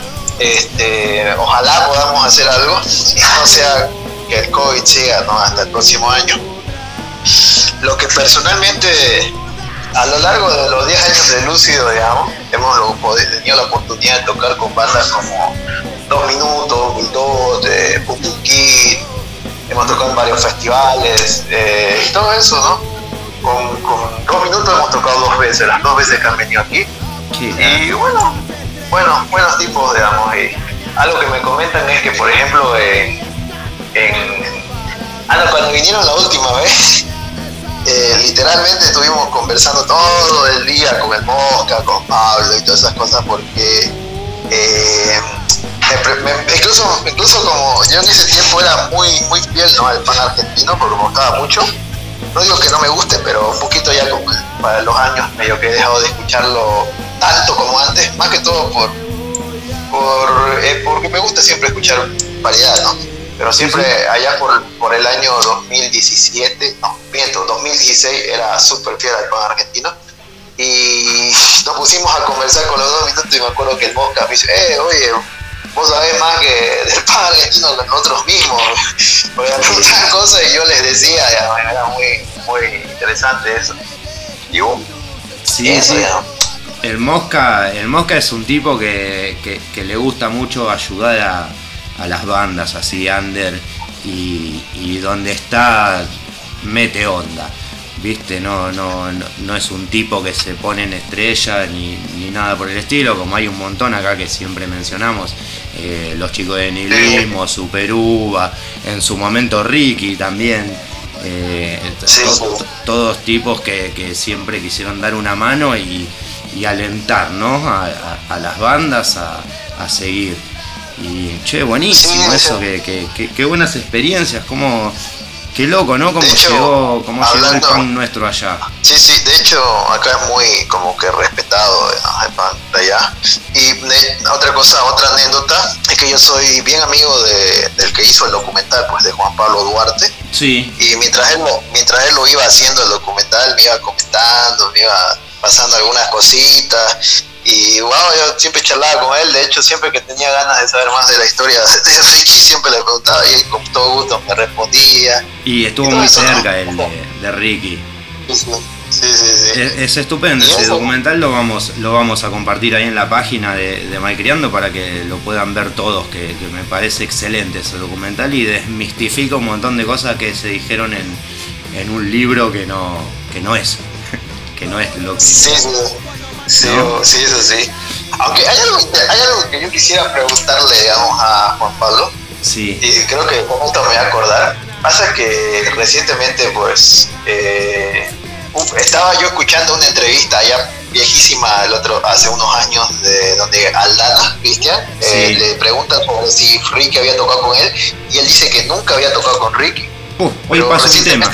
ojalá podamos hacer algo, y no sea que el COVID siga, ¿no?, hasta el próximo año. Lo que personalmente a lo largo de los 10 años de Lúcido, digamos, hemos tenido la oportunidad de tocar con bandas como 2 Minutos, Bulldog, Pumpkin, hemos tocado en varios festivales y todo eso, ¿no? Con 2 Minutos hemos tocado 2 veces, las 2 veces que han venido aquí. Y bueno, buenos tipos, digamos. Y algo que me comentan es que, por ejemplo, cuando vinieron la última vez, literalmente estuvimos conversando todo el día con el Mosca, con Pablo y todas esas cosas, porque incluso como yo en ese tiempo era muy fiel, ¿no?, al pan argentino, porque me gustaba mucho. No digo que no me guste, pero un poquito ya para los años medio que he dejado de escucharlo tanto como antes, más que todo porque me gusta siempre escuchar variedad, ¿no? Pero siempre allá por el año 2016 era súper fiel al pan argentino, y nos pusimos a conversar con los 2 Minutos, y me acuerdo que el Mosca me dice, oye, vos sabés más que del pan argentino que nosotros mismos, porque me preguntaban cosas y yo les decía, ya, era muy interesante eso. Y sí. El Mosca es un tipo que le gusta mucho ayudar a las bandas así under, y donde está mete onda, ¿viste? No es un tipo que se pone en estrella ni nada por el estilo, como hay un montón acá que siempre mencionamos, los chicos de Nihilismo, Super Uva, en su momento Ricky también, todos tipos que siempre quisieron dar una mano y alentar, ¿no?, a las bandas a seguir. Y buenísimo eso, que buenas experiencias, qué loco, ¿no? Cómo llegó el punk nuestro allá. Sí, de hecho acá es muy como que respetado, ¿no?, el punk de allá. Y otra anécdota es que yo soy bien amigo del que hizo el documental, pues, de Juan Pablo Duarte. Sí. Y mientras él lo iba haciendo el documental, me iba comentando, me iba pasando algunas cositas. Y yo siempre charlaba con él. De hecho, siempre que tenía ganas de saber más de la historia de Ricky, siempre le preguntaba y él con todo gusto me respondía. Y estuvo muy cerca, ¿no?, de Ricky. Sí. Es estupendo ese documental, lo vamos a compartir ahí en la página de Malcriando para que lo puedan ver todos, que me parece excelente ese documental y desmistifica un montón de cosas que se dijeron en un libro que no es lo que... Sí, eso sí. Aunque hay algo que yo quisiera preguntarle, digamos, a Juan Pablo. Sí. Y creo que con esto me voy a acordar. Pasa que recientemente, pues, estaba yo escuchando una entrevista ya viejísima hace unos años, donde Aldana, Cristian, le preguntan sobre si Ricky había tocado con él, y él dice que nunca había tocado con Ricky. Hoy pasó un tema.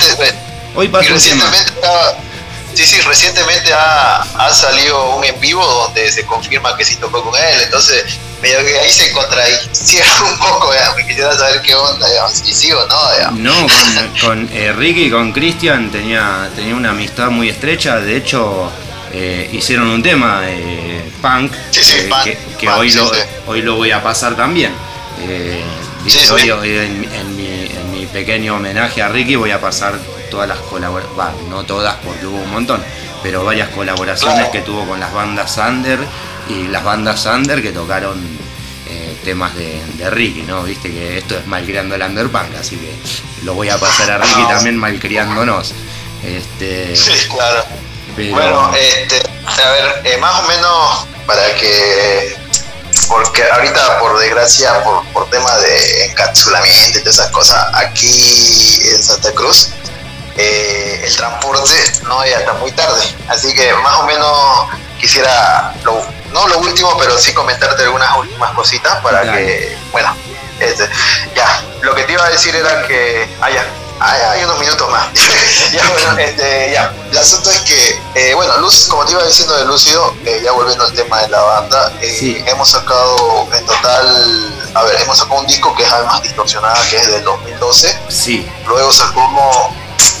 Recientemente ha salido un en vivo donde se confirma que sí tocó con él, entonces medio que ahí se contradicieron un poco, me quisiera saber qué onda, si sí o no. No, con Ricky y con Cristian tenía una amistad muy estrecha, de hecho hicieron un tema punk, que hoy lo voy a pasar también. Hoy en mi pequeño homenaje a Ricky voy a pasar todas las colaboraciones, no todas porque hubo un montón, pero varias colaboraciones que tuvo con las bandas under, y las bandas under que tocaron temas de Ricky, ¿no? Viste que esto es Malcriando el Underpunk, así que lo voy a pasar a Ricky también malcriándonos. Sí, claro. Pero... Bueno, a ver, más o menos para que... Porque ahorita, por desgracia, por tema de encapsulamiento y todas esas cosas, aquí en Santa Cruz, el transporte no hay hasta muy tarde. Así que más o menos quisiera, no lo último, pero sí comentarte algunas últimas cositas para que, bueno, ya, lo que te iba a decir era que, hay unos minutos más. Ya, el asunto es que, como te iba diciendo de Lúcido, ya volviendo al tema de la banda, hemos sacado en total, hemos sacado un disco que es Almas Distorsionadas, que es del 2012. Sí. Luego sacamos,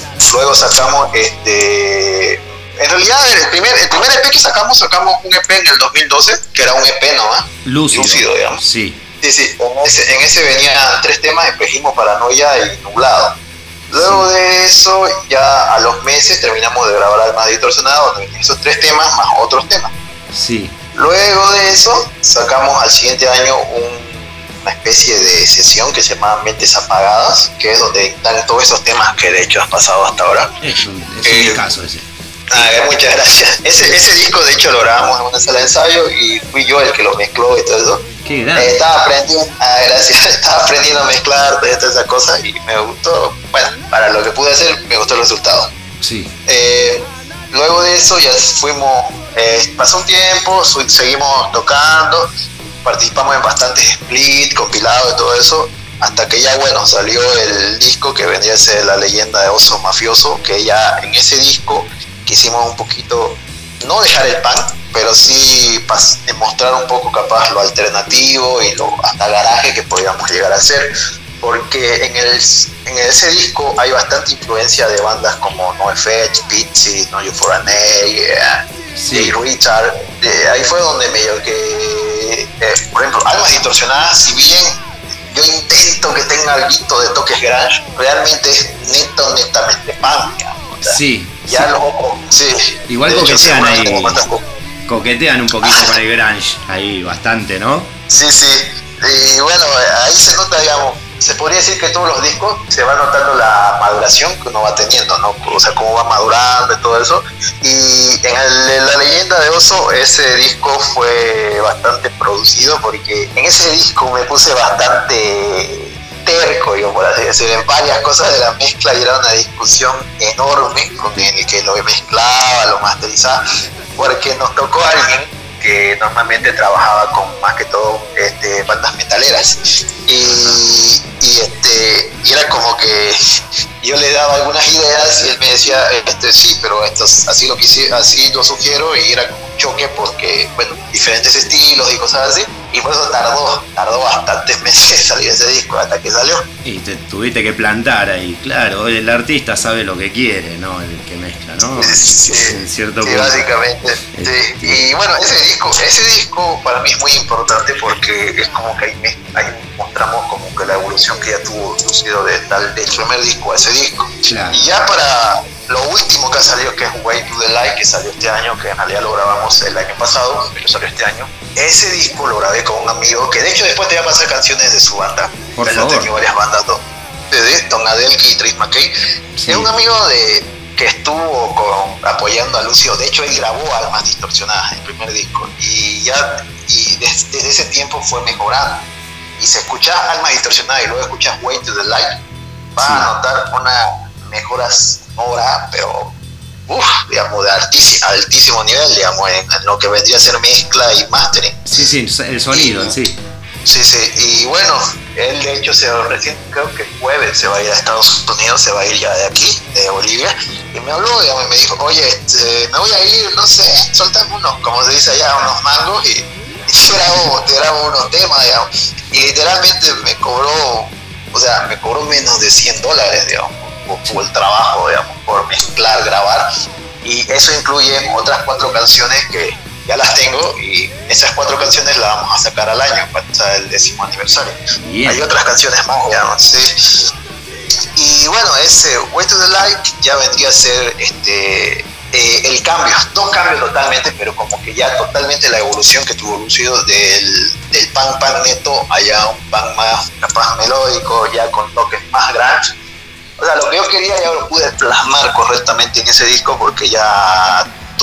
en realidad el primer EP que sacamos un EP en el 2012, que era un EP nomás. Lúcido, digamos. Sí. Sí, en ese venían 3 temas: Espejismo, Paranoia y Nublado. Luego de eso, ya a los meses terminamos de grabar Almas Distorsionadas, donde venían esos 3 temas más otros temas. Sí. Luego de eso, sacamos al siguiente año una especie de sesión que se llama Mentes Apagadas, que es donde están todos esos temas que de hecho has pasado hasta ahora. Es un caso ese. Muchas gracias. Ese disco de hecho lo grabamos en una sala de ensayo y fui yo el que lo mezcló y todo eso. Qué grande. Estaba aprendiendo a mezclar todas esas cosas y me gustó. Bueno, para lo que pude hacer, me gustó el resultado. Sí. Luego de eso ya fuimos, pasó un tiempo, seguimos tocando, participamos en bastantes split, compilados y todo eso, hasta que ya bueno, salió el disco que vendría a ser La Leyenda de Oso Mafioso, que ya en ese disco quisimos un poquito, no dejar el punk, pero sí mostrar un poco capaz lo alternativo y lo hasta garaje que podíamos llegar a hacer, porque en ese disco hay bastante influencia de bandas como NoFX, Pitsy, No You For a Jay Richard. Ahí fue donde medio que, por ejemplo, Almas Distorsionadas, si bien yo intento que tenga algo de toques grunge, realmente es netamente punk, digamos. O sea, sí. Ya sí. Los otros, sí. Igual coquetean ahí. Coquetean un poquito con el grunge ahí bastante, ¿no? Sí. Y bueno, ahí se nota, digamos, se podría decir que todos los discos se va notando la maduración que uno va teniendo, ¿no? O sea, cómo va madurando y todo eso. Y en La Leyenda de Oso, ese disco fue bastante producido porque en ese disco me puse bastante terco, yo por así decir, en varias cosas de la mezcla, y era una discusión enorme con el que lo mezclaba, lo masterizaba, porque nos tocó a alguien que normalmente trabajaba con más que todo bandas metaleras y era como que yo le daba algunas ideas y él me decía sí, pero esto así lo sugiero, y era como un choque porque bueno, diferentes estilos y cosas así, y por eso tardó bastantes meses salir ese disco hasta que salió. Y te tuviste que plantar ahí, claro, el artista sabe lo que quiere, ¿no? El que mezcla, ¿no? Sí, en cierto sí, punto. Básicamente, sí. Y bueno, ese disco para mí es muy importante porque es como que ahí mostramos como que la evolución que ya tuvo Lucido del primer disco a ese disco. Claro. Y ya para lo último que ha salido, que es Way to the Light, que salió este año, que en realidad lo grabamos el año pasado, pero salió este año. Ese disco lo grabé con un amigo que de hecho después te voy a pasar canciones de su banda. Por él favor. ha tenido varias bandas, Don Adelki y Trace McKay. Sí. Es un amigo que estuvo apoyando a Lucio. De hecho, él grabó Almas Distorsionadas, el primer disco, y desde ese tiempo fue mejorando. Y si escuchás Almas Distorsionadas y luego escuchás Way to the Light, vas a notar una mejora sonora, pero digamos, de altísimo nivel, digamos, en lo que vendría a ser mezcla y mastering. Sí, el sonido en sí. Sí, y bueno, él de hecho recién creo que el jueves se va a ir a Estados Unidos, se va a ir ya de aquí, de Bolivia, y me habló, digamos, y me dijo, oye, me voy a ir, no sé, soltame como se dice allá, unos mangos, y te grabo unos temas, digamos, y literalmente me cobró menos de $100, digamos, por el trabajo, digamos, por mezclar, grabar, y eso incluye otras 4 canciones que ya las tengo, y esas 4 canciones las vamos a sacar al año para el 10º aniversario. Bien. Hay otras canciones más, digamos, sí. Y bueno, ese Way to the Light ya vendría a ser el cambio, no cambio totalmente, pero como que ya totalmente la evolución que tuvo Lucido del punk neto allá un punk más capaz melódico, ya con toques más grunge. O sea, lo que yo quería ya lo pude plasmar correctamente en ese disco, porque ya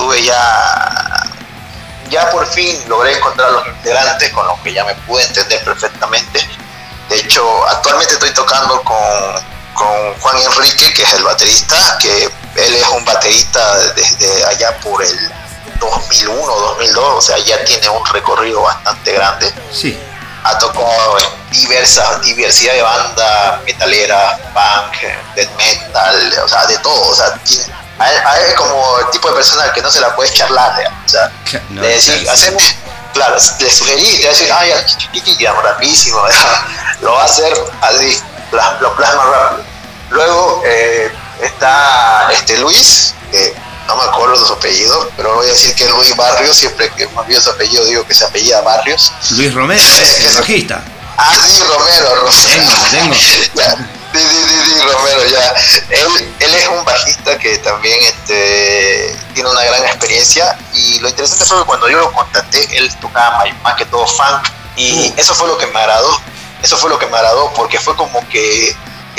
por fin logré encontrar los integrantes con los que ya me pude entender perfectamente. De hecho, actualmente estoy tocando con Juan Enrique, que es el baterista, que él es un baterista desde allá por el 2001, 2002, o sea, ya tiene un recorrido bastante grande. Sí. Ha tocado en diversidad de bandas metaleras, punk, death metal, o sea, de todo, o sea, a él es como el tipo de persona al que no se la puedes charlar, digamos. O sea, no, le decís, claro, le sugerí, te va a decir, ya, digamos, rapidísimo, lo va a hacer así, lo plasma rápido. Luego está Luis, que no me acuerdo de su apellido, pero voy a decir que es Luis Barrios, siempre que me olvido su apellido digo que se apellida Barrios. Luis Romero, el bajista. Sí, Romero. Tengo. Sí, Romero, ya. Él es un bajista que también tiene una gran experiencia, y lo interesante fue que cuando yo lo contacté, él tocaba más que todo funk, y eso fue lo que me agradó. Eso fue lo que me agradó, porque fue como que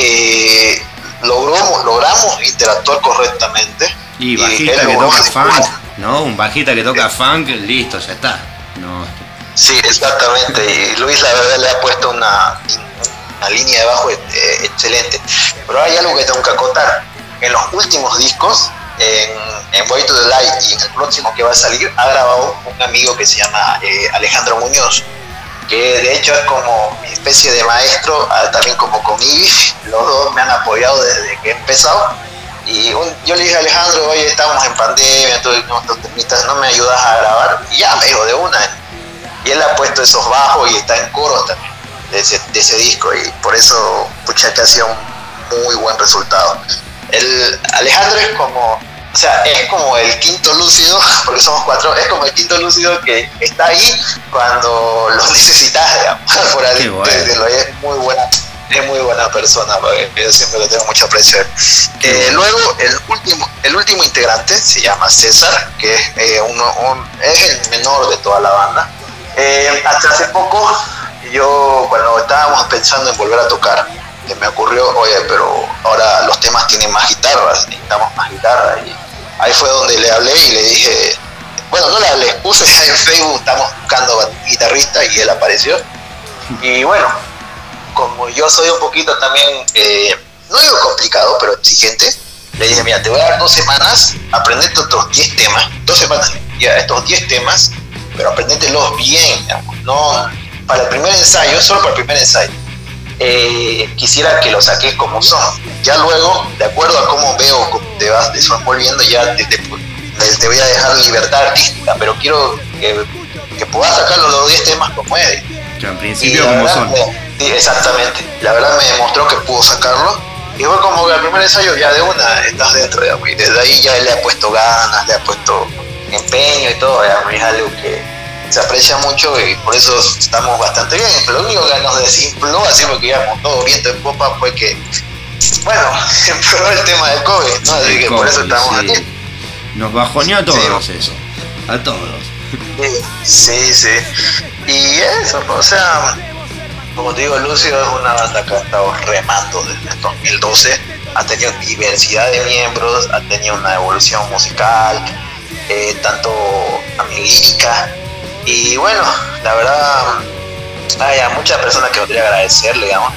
logramos interactuar correctamente. Y bajista que toca funk, ¿no? Un bajista que toca funk, listo, ya está. No. Sí, exactamente. Y Luis, la verdad, le ha puesto una línea de bajo excelente. Pero hay algo que tengo que acotar. En los últimos discos, en Way to the Light y en el próximo que va a salir, ha grabado un amigo que se llama Alejandro Muñoz, que de hecho es como mi especie de maestro, también como conmigo. Los dos me han apoyado desde que he empezado. Y yo le dije a Alejandro, oye, estamos en pandemia, no me ayudas a grabar. Y ya me dijo de una. Y él ha puesto esos bajos y está en coros también de ese disco. Y por eso, pucha, que ha sido un muy buen resultado. Alejandro es como el quinto lúcido, porque somos 4, es como el quinto lúcido que está ahí cuando lo necesitas, digamos, por así decirlo. Es muy buena persona, yo siempre le tengo mucho aprecio. Luego, el último integrante se llama César, que es el menor de toda la banda. Hasta hace poco, cuando estábamos pensando en volver a tocar, me ocurrió, oye, pero ahora los temas tienen más guitarras, necesitamos más guitarras. Y ahí fue donde le hablé y le dije, bueno, no le hablé, puse en Facebook, estamos buscando guitarrista, y él apareció. Y bueno, como yo soy un poquito también, no digo complicado, pero exigente, le dije, mira, te voy a dar 2 semanas, aprendete otros 10 temas, 2 semanas, ya, estos 10 temas, pero apréndetelos bien, digamos, no para el primer ensayo, solo para el primer ensayo. Quisiera que lo saques como son. Ya luego, de acuerdo a cómo veo cómo te vas desenvolviendo, ya te voy a dejar libertad artística, pero quiero que puedas sacar los 10 temas como es. Que en principio como son. Sí, exactamente. La verdad me demostró que pudo sacarlo. Y fue como que al primer ensayo ya de una estás dentro, digamos, y desde ahí ya le ha puesto ganas, le ha puesto empeño y todo, digamos, es algo que se aprecia mucho y por eso estamos bastante bien. Lo único que nos desimpló, así porque íbamos todo viento en popa, fue que, bueno, empeoró el tema del COVID, ¿no? Así que por eso estamos aquí. Nos bajoneó a todos eso, a todos. Sí. Y eso, o sea, como te digo, Lucio es una banda que ha estado remando desde el 2012, ha tenido diversidad de miembros, ha tenido una evolución musical, tanto también lírica, y bueno, la verdad hay a muchas personas que podría agradecerle, digamos.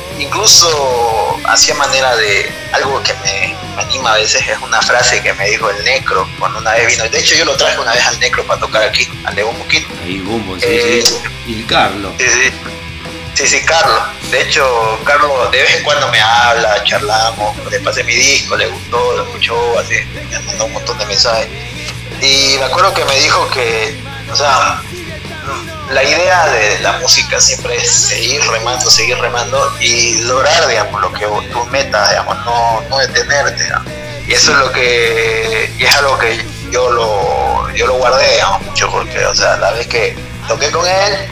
Incluso hacía manera de algo que me anima a veces, es una frase que me dijo el Necro cuando una vez vino. De hecho, yo lo traje una vez al Necro para tocar aquí, al de Bumbo Kid. Ahí Bumbo, sí. Y Carlos. Sí, Carlos. De hecho, Carlos de vez en cuando me habla, charlamos, le pasé mi disco, le gustó, lo escuchó, así, me mandó un montón de mensajes. Y me acuerdo que me dijo que, o sea, la idea de la música siempre es seguir remando y lograr, digamos, lo que tus metas, digamos, no detenerte, digamos. Y eso es algo que yo lo guardé, digamos, mucho, porque, o sea, la vez que toqué con él,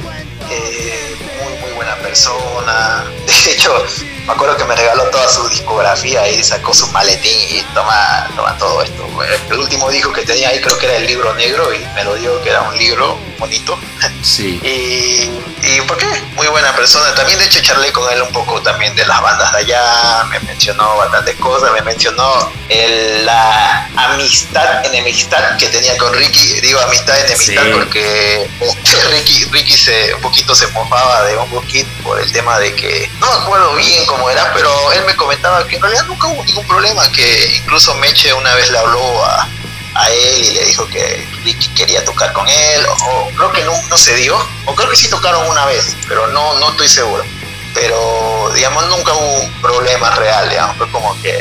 muy buena persona. De hecho, me acuerdo que me regaló toda su discografía y sacó su maletín y toma todo esto. El último disco que tenía ahí creo que era el Libro Negro y me lo dio, que era un libro bonito. Sí. Y ¿por qué? Muy buena persona. También de hecho charlé con él un poco también de las bandas de allá, me mencionó bastantes cosas, me mencionó la enemistad que tenía con Ricky. Digo enemistad sí, porque Ricky un poquito se mofaba de Bumbo Kid por el tema de que, no me acuerdo bien cómo era, pero él me comentaba que en realidad nunca hubo ningún problema, que incluso Meche una vez le habló a él y le dijo que Ricky quería tocar con él, o creo que no se dio, o creo que sí tocaron una vez, pero no estoy seguro. Pero, digamos, nunca hubo un problema real, digamos, fue como que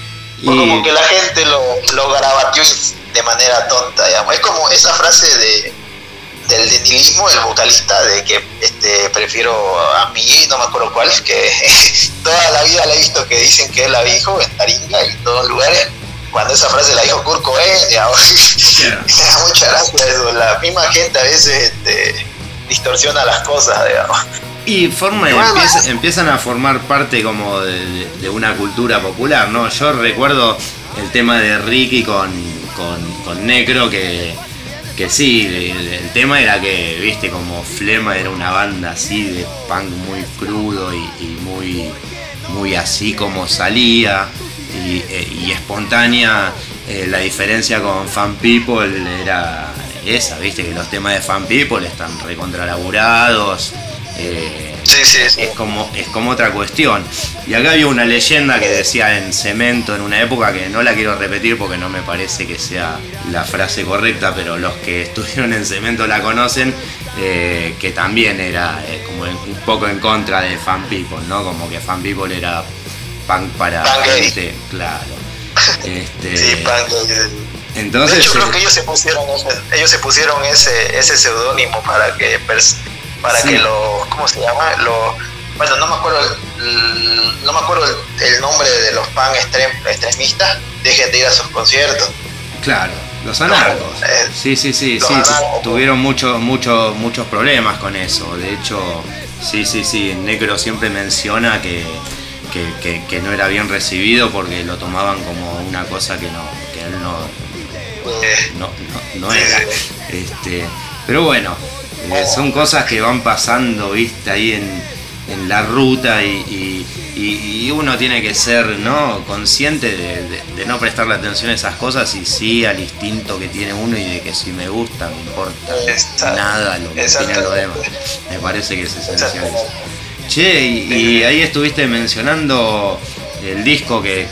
la gente lo garabateó de manera tonta, digamos. Es como esa frase del nihilismo, el vocalista, de que prefiero a mí, no me acuerdo cuál, que toda la vida le he visto que dicen que él la dijo en Taringa y en todos lugares. Cuando esa frase la dijo Kurt Cobain, digamos, me da mucha gracia eso. La misma gente a veces distorsiona las cosas, digamos. Y empiezan a formar parte como de una cultura popular, ¿no? Yo recuerdo el tema de Ricky con Necro, que sí, el tema era que, viste, como Flema era una banda así de punk muy crudo y muy así como salía y espontánea. La diferencia con Fan People era esa, viste, que los temas de Fan People están recontralaburados. Sí. Es como otra cuestión. Y acá había una leyenda que decía en Cemento en una época, que no la quiero repetir porque no me parece que sea la frase correcta, pero los que estuvieron en Cemento la conocen, que también era como un poco en contra de Fan People, ¿no? Como que Fan People era punk para gente, claro. Sí, punk gay. Entonces, de hecho, creo que ellos se pusieron ese seudónimo para que los, ¿cómo se llama? Bueno, no me acuerdo el nombre de los pan extremistas, dejen de ir a sus conciertos. Claro, los anarcos. Sí, tuvieron muchos problemas con eso. De hecho, sí, Necro siempre menciona que no era bien recibido porque lo tomaban como una cosa que él no era. Pero bueno, son cosas que van pasando, viste, ahí en la ruta y uno tiene que ser, ¿no?, consciente de no prestarle atención a esas cosas y sí al instinto que tiene uno y de que si me gusta, me importa nada lo que tienen los demás. Me parece que es esencial eso. Che, y ahí estuviste mencionando el disco que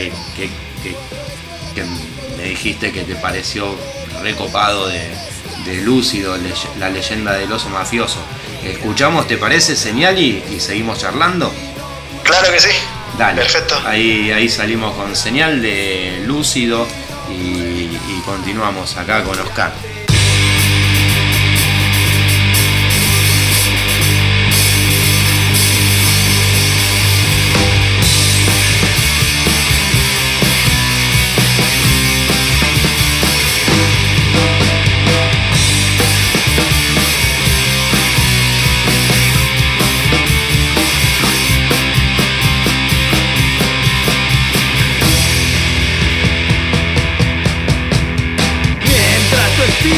me dijiste que te pareció recopado de Lúcido, la leyenda del oso mafioso. ¿Escuchamos, te parece, Señal y seguimos charlando? Claro que sí. Dale. Perfecto. Ahí salimos con Señal de Lúcido y continuamos acá con Oscar. Mientras tu espíritu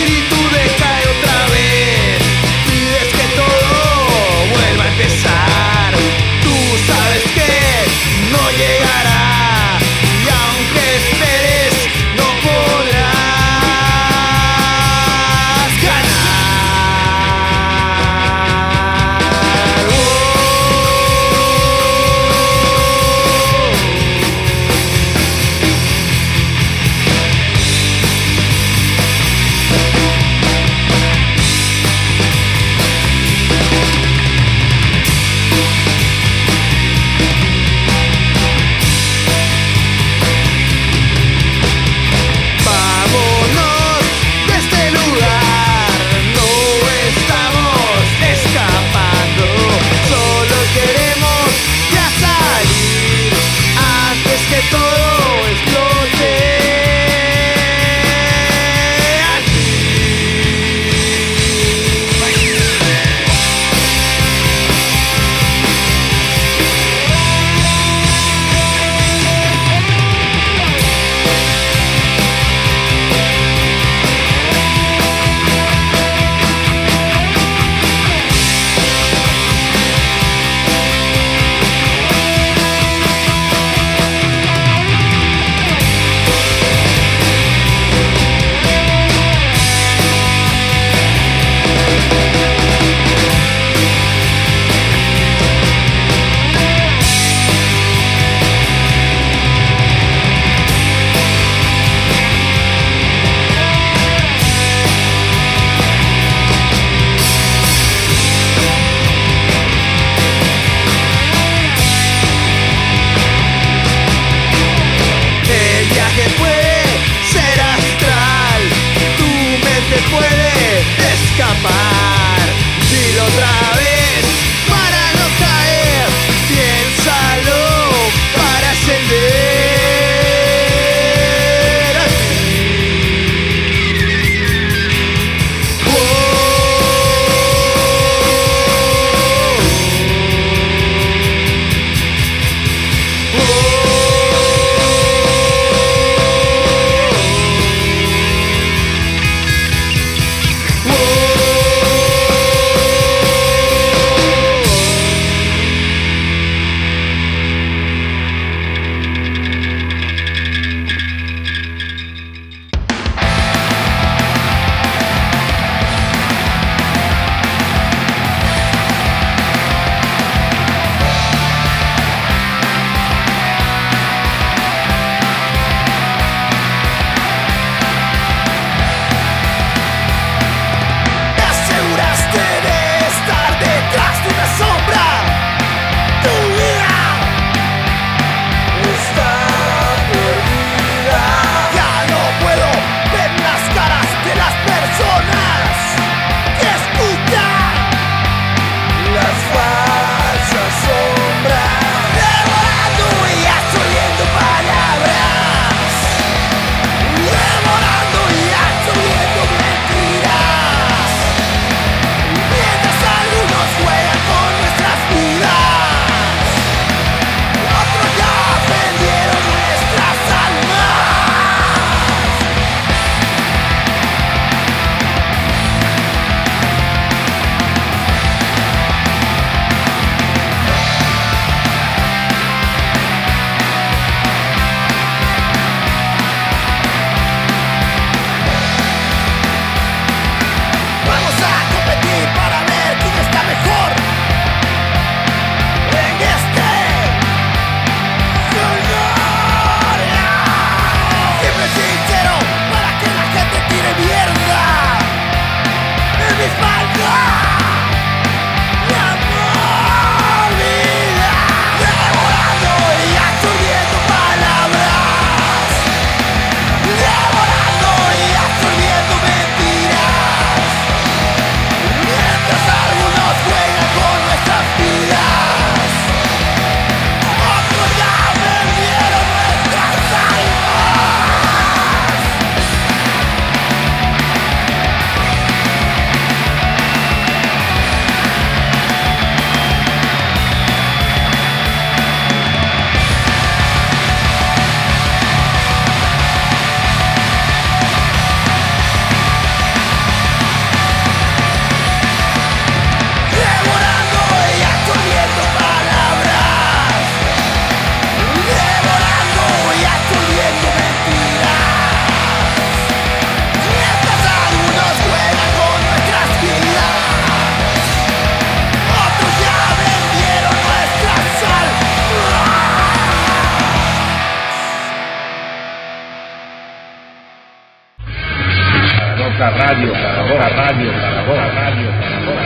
radio para vos, radio para vos.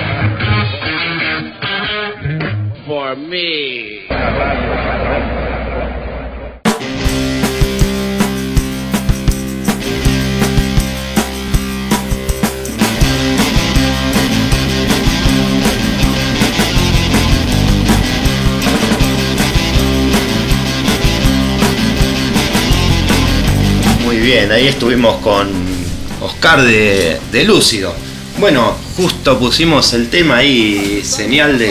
For me. La radio para vos. Muy bien, ahí estuvimos con Oscar de Lúcido. Bueno, justo pusimos el tema ahí, señal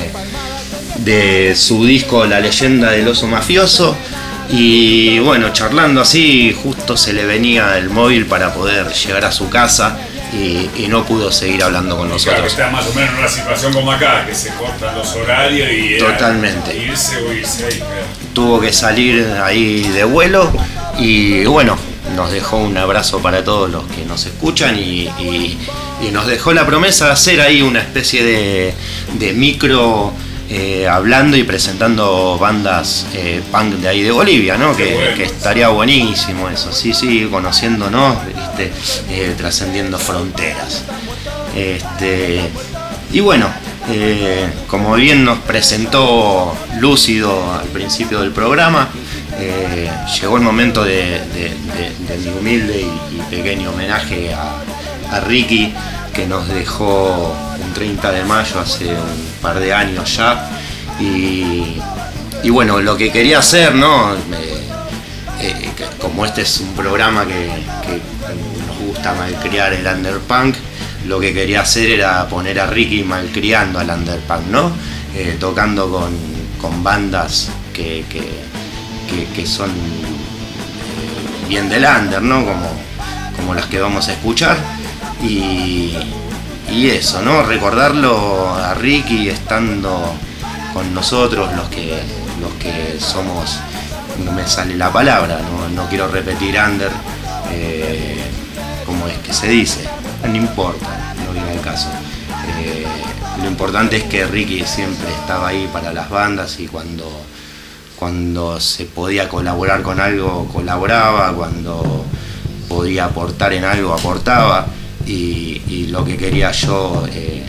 de su disco La leyenda del oso mafioso. Y bueno, charlando así, justo se le venía el móvil para poder llegar a su casa y no pudo seguir hablando con nosotros. Claro, está más o menos en una situación como acá, que se cortan los horarios y totalmente. Irse o irse ahí. Tuvo que salir ahí de vuelo y bueno, nos dejó un abrazo para todos los que nos escuchan y nos dejó la promesa de hacer ahí una especie de micro hablando y presentando bandas punk de ahí de Bolivia, ¿no? Que estaría buenísimo eso, sí, conociéndonos, ¿viste? Trascendiendo fronteras. Y bueno, como bien nos presentó Lúcido al principio del programa, llegó el momento de mi humilde y pequeño homenaje a Ricky, que nos dejó un 30 de mayo hace un par de años ya. Y bueno, lo que quería hacer, ¿no? Como este es un programa que nos gusta malcriar el underpunk, lo que quería hacer era poner a Ricky malcriando al underpunk, ¿no? Tocando con bandas que son bien del under, ¿no? Como las que vamos a escuchar. Y eso, ¿no? Recordarlo a Ricky estando con nosotros, los que somos, no me sale la palabra, no quiero repetir under, como es que se dice, no importa, no viene el caso. Lo importante es que Ricky siempre estaba ahí para las bandas y cuando se podía colaborar con algo, colaboraba, cuando podía aportar en algo, aportaba. Y lo que quería yo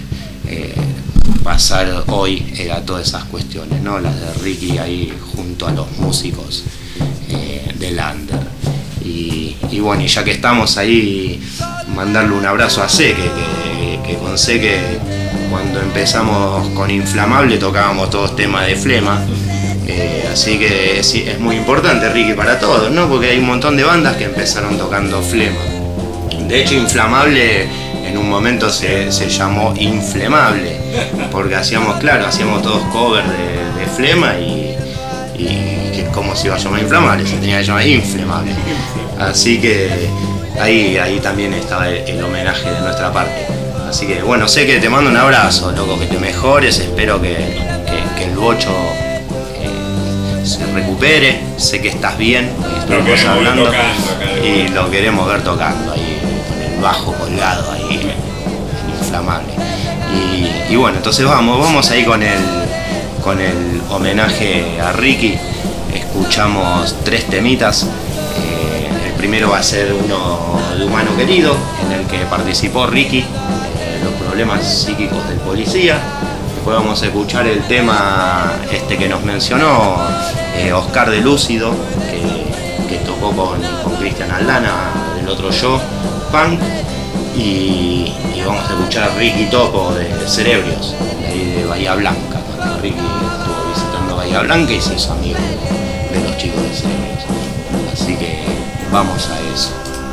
pasar hoy era todas esas cuestiones, ¿no? Las de Ricky ahí junto a los músicos del under. Y bueno, y ya que estamos ahí, mandarle un abrazo a C, que con C que cuando empezamos con Inflamable tocábamos todos temas de Flema. Así que sí, es muy importante Ricky para todos, ¿no? Porque hay un montón de bandas que empezaron tocando Flema. De hecho, Inflamable en un momento se llamó Inflemable, porque hacíamos todos covers de Flema y ¿cómo se iba a llamar Inflamable? Se tenía que llamar Inflemable. Así que ahí también estaba el homenaje de nuestra parte. Así que bueno, sé que te mando un abrazo, loco, que te mejores, espero que el bocho se recupere, sé que estás bien, estuvimos hablando y lo queremos ver tocando ahí, con el bajo colgado ahí, en Inflamable. Y bueno, entonces vamos ahí con el homenaje a Ricky. Escuchamos 3 temitas. El primero va a ser uno de Humano Querido, en el que participó Ricky, los problemas psíquicos del policía. Después vamos a escuchar el tema que nos mencionó Oscar de Lúcido, que tocó con Cristian Aldana del otro show, Punk. Y vamos a escuchar a Ricky Topo de Cerebrios, de ahí de Bahía Blanca, cuando Ricky estuvo visitando Bahía Blanca y se hizo amigo de los chicos de Cerebrios. Así que vamos a eso.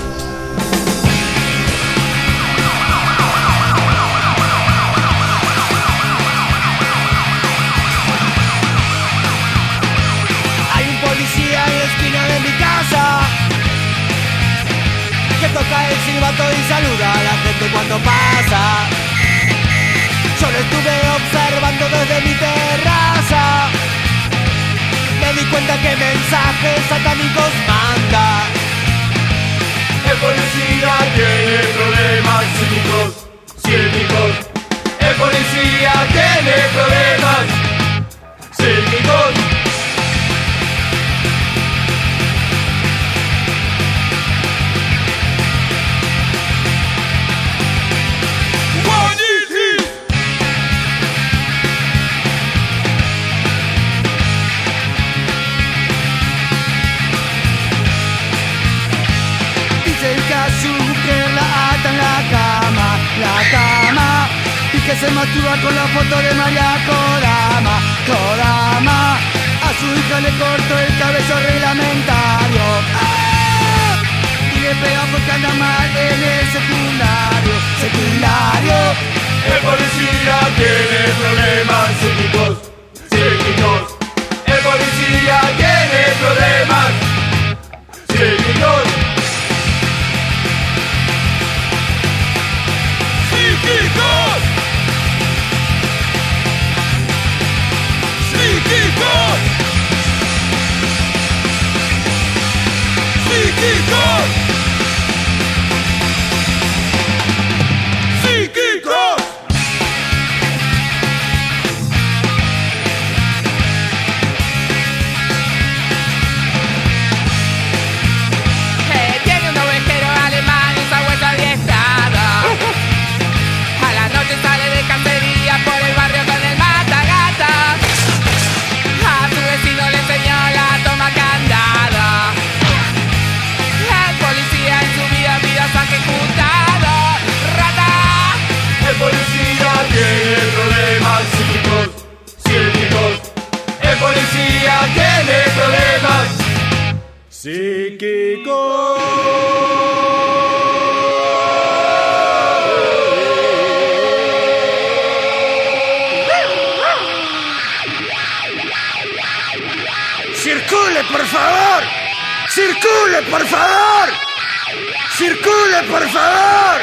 Toca el silbato y saluda a la gente cuando pasa. Yo lo estuve observando desde mi terraza. Me di cuenta que mensajes satánicos manda. El policía tiene problemas psíquicos. El policía tiene problemas psíquicos. se masturba con la foto de María Kodama. Kodama, a su hija le cortó el cabello reglamentario. ¡Ah! Y le pega porque anda mal en el secundario. Secundario. El policía tiene problemas psíquicos, psíquicos. El policía tiene problemas psíquicos. ¡Psíquicos! ¡Psíquicos! ¡Psíquicos! ¡Psíquicos! Tiene un ovejero alemán y esa huesa adiestrada. A la noche sale de cacería por el barrio con el matagatas. A su vecino le enseñó la toma candada. El policía en su vida se ha ejecutado. ¡Rata! El policía tiene problemas psíquicos, psíquicos. El policía tiene problemas psíquicos. ¡Circule, por favor! ¡Circule, por favor! ¡Circule, por favor!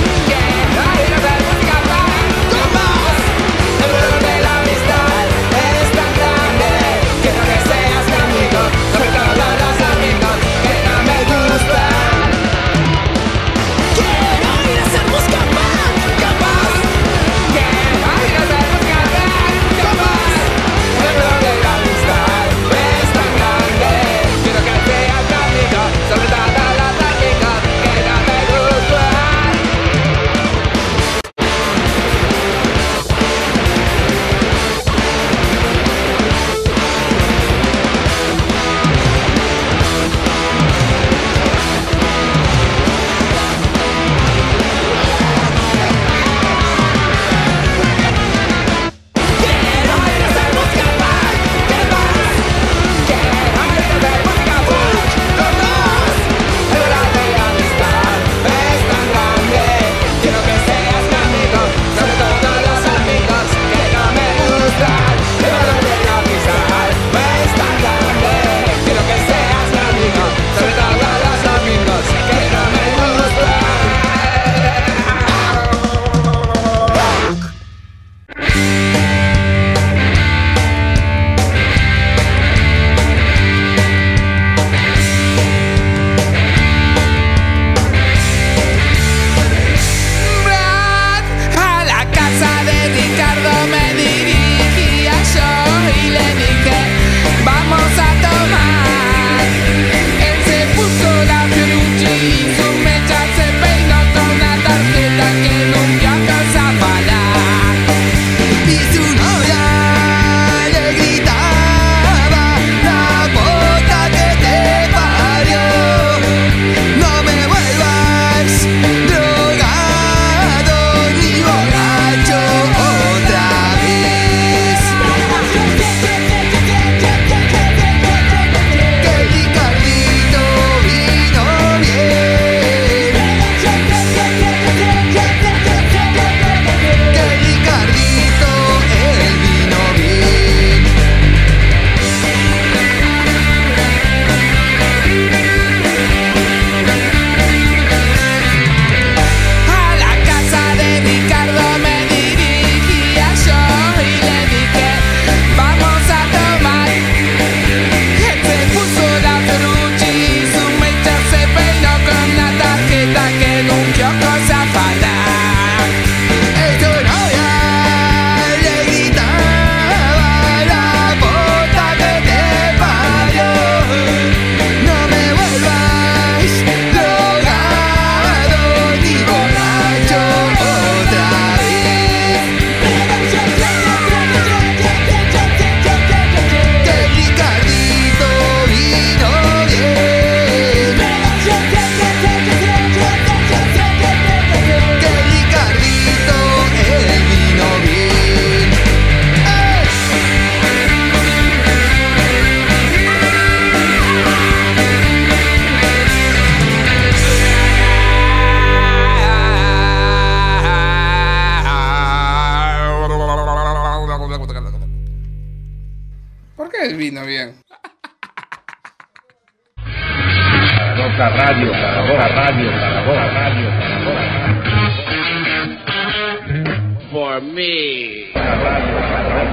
El vuelo de la amistad Roca Radio para vos, Radio para vos, Radio para vos. For me. Radio para vos.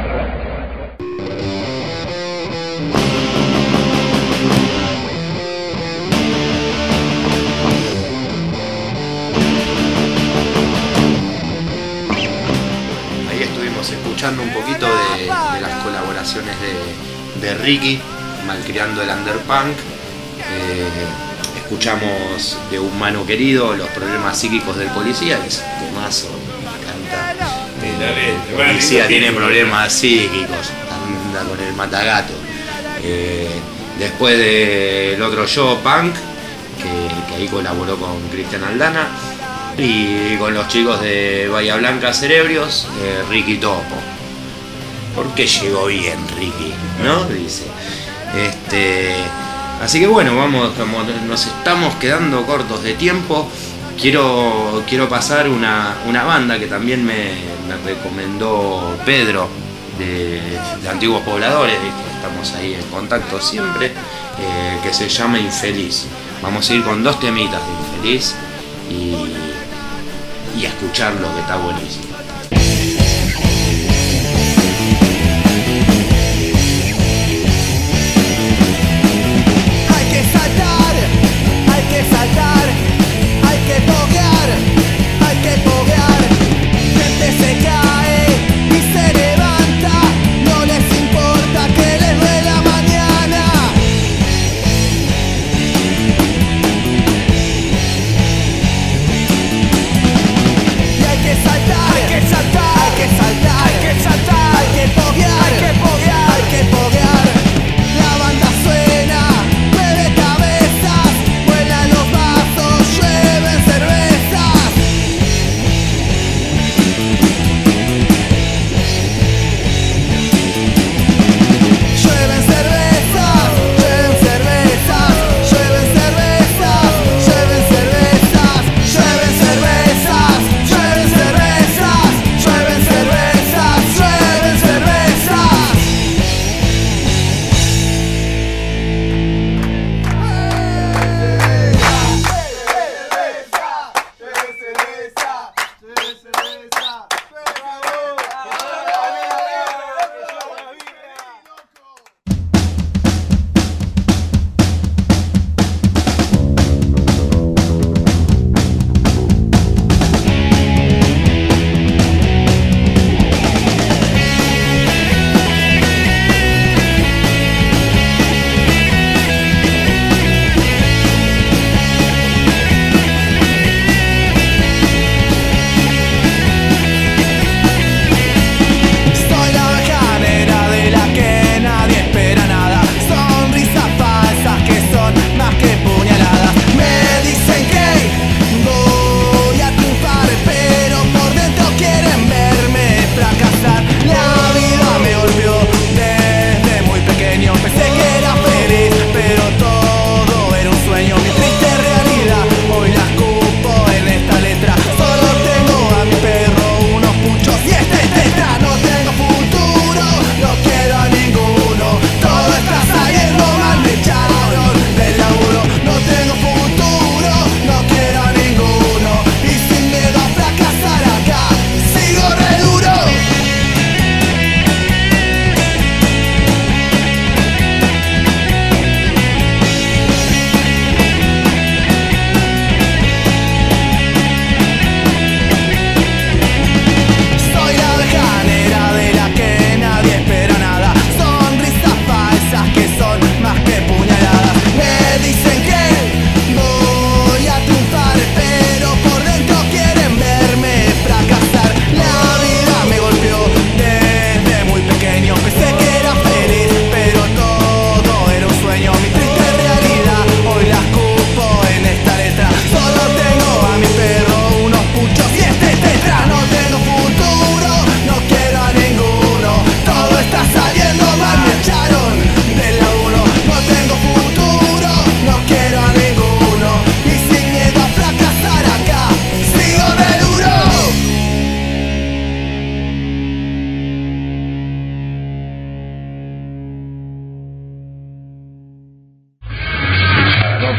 Escuchando un poquito de las colaboraciones de Ricky, Malcriando el Underpunk. Escuchamos de Un Mano Querido, Los Problemas Psíquicos del Policía, que es un temazo, me encanta. El policía tiene problemas psíquicos, anda con el matagato. Después del otro Yo, Punk, que ahí colaboró con Cristian Aldana. Y con los chicos de Bahía Blanca Cerebrios, Ricky Topo. Porque llegó bien Ricky, ¿no? Dice. Así que bueno, vamos, como nos estamos quedando cortos de tiempo, quiero pasar una banda que también me recomendó Pedro, de Antiguos Pobladores, estamos ahí en contacto siempre, que se llama Infeliz. Vamos a ir con 2 temitas de Infeliz y a escucharlo, que está buenísimo. Hay que saltar, hay que saltar, hay que poguear, hay que poguear. Gente se cae y se levanta, no les importa que les duela mañana. Y hay que saltar.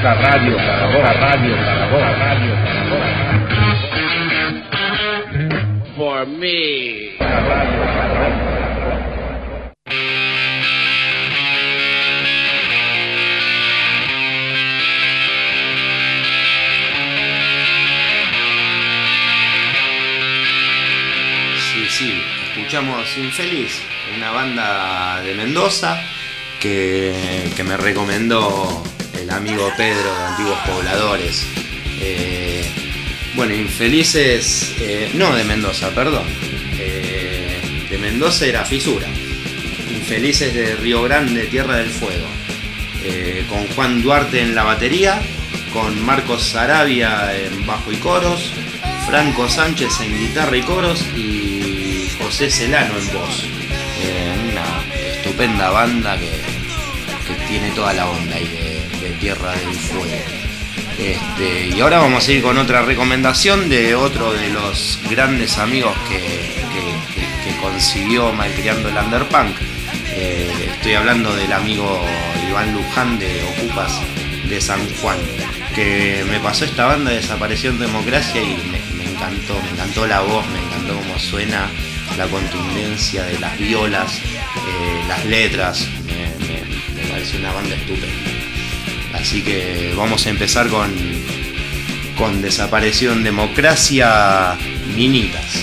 La radio para vos, la radio para vos, la radio para vos. For me. La radio para vos. Sí, escuchamos Infeliz, una banda de Mendoza que me recomendó el amigo Pedro de Antiguos Pobladores. Bueno, Infelices, no de Mendoza, perdón, de Mendoza era Fisura. Infelices de Río Grande, Tierra del Fuego, con Juan Duarte en la batería, con Marcos Sarabia en bajo y coros, Franco Sánchez en guitarra y coros y José Celano en voz. Una estupenda banda que tiene toda la onda ahí de Tierra del Fuego. Y ahora vamos a ir con otra recomendación de otro de los grandes amigos que consiguió Malcriando el Underpunk. Estoy hablando del amigo Iván Luján de Ocupas de San Juan, que me pasó esta banda Desaparición Democracia y me encantó la voz, me encantó cómo suena, la contundencia de las violas, las letras, me parece una banda estupenda. Así que vamos a empezar con Desaparición Democracia, Minitas.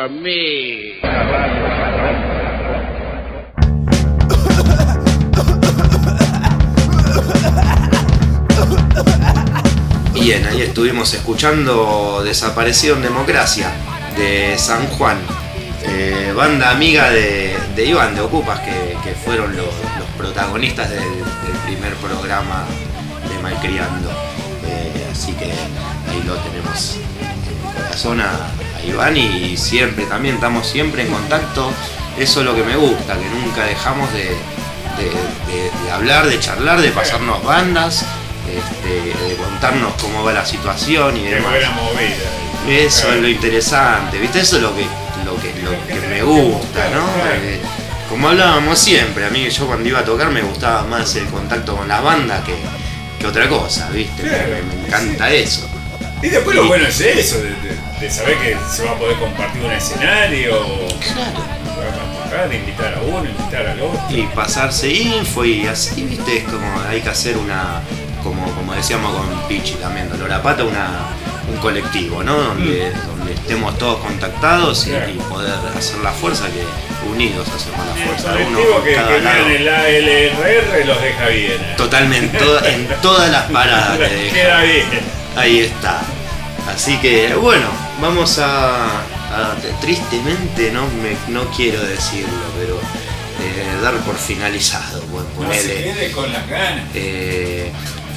mí. Bien, ahí estuvimos escuchando Desaparecido en Democracia de San Juan, banda amiga de Iván de Ocupas, que fueron los protagonistas del primer programa de Malcriando. Así que ahí lo tenemos en el corazón a Iván, y siempre también estamos siempre en contacto. Eso es lo que me gusta, que nunca dejamos de hablar, de charlar, de pasarnos bandas, de contarnos cómo va la situación y demás. Qué buena movida. Eso es lo interesante, ¿viste? Eso es lo que me gusta, ¿no? Como hablábamos siempre, a mí yo cuando iba a tocar me gustaba más el contacto con la banda que otra cosa, ¿viste? Me encanta eso. Y después lo bueno es eso, de saber que se va a poder compartir un escenario. Claro. De invitar a uno, invitar al otro. Y pasarse info y así, ¿viste? Es como hay que hacer una, como decíamos con Pichi también, Dolor a Pata, un colectivo, ¿no? Donde estemos todos contactados y poder hacer la fuerza, que unidos hacemos la fuerza. El colectivo uno que lado. en el ALRR los deja bien. Totalmente, en todas las paradas te deja. Queda bien. Ahí está. Así que bueno, vamos a tristemente no quiero decirlo, pero dar por finalizado, No se quede con las ganas. El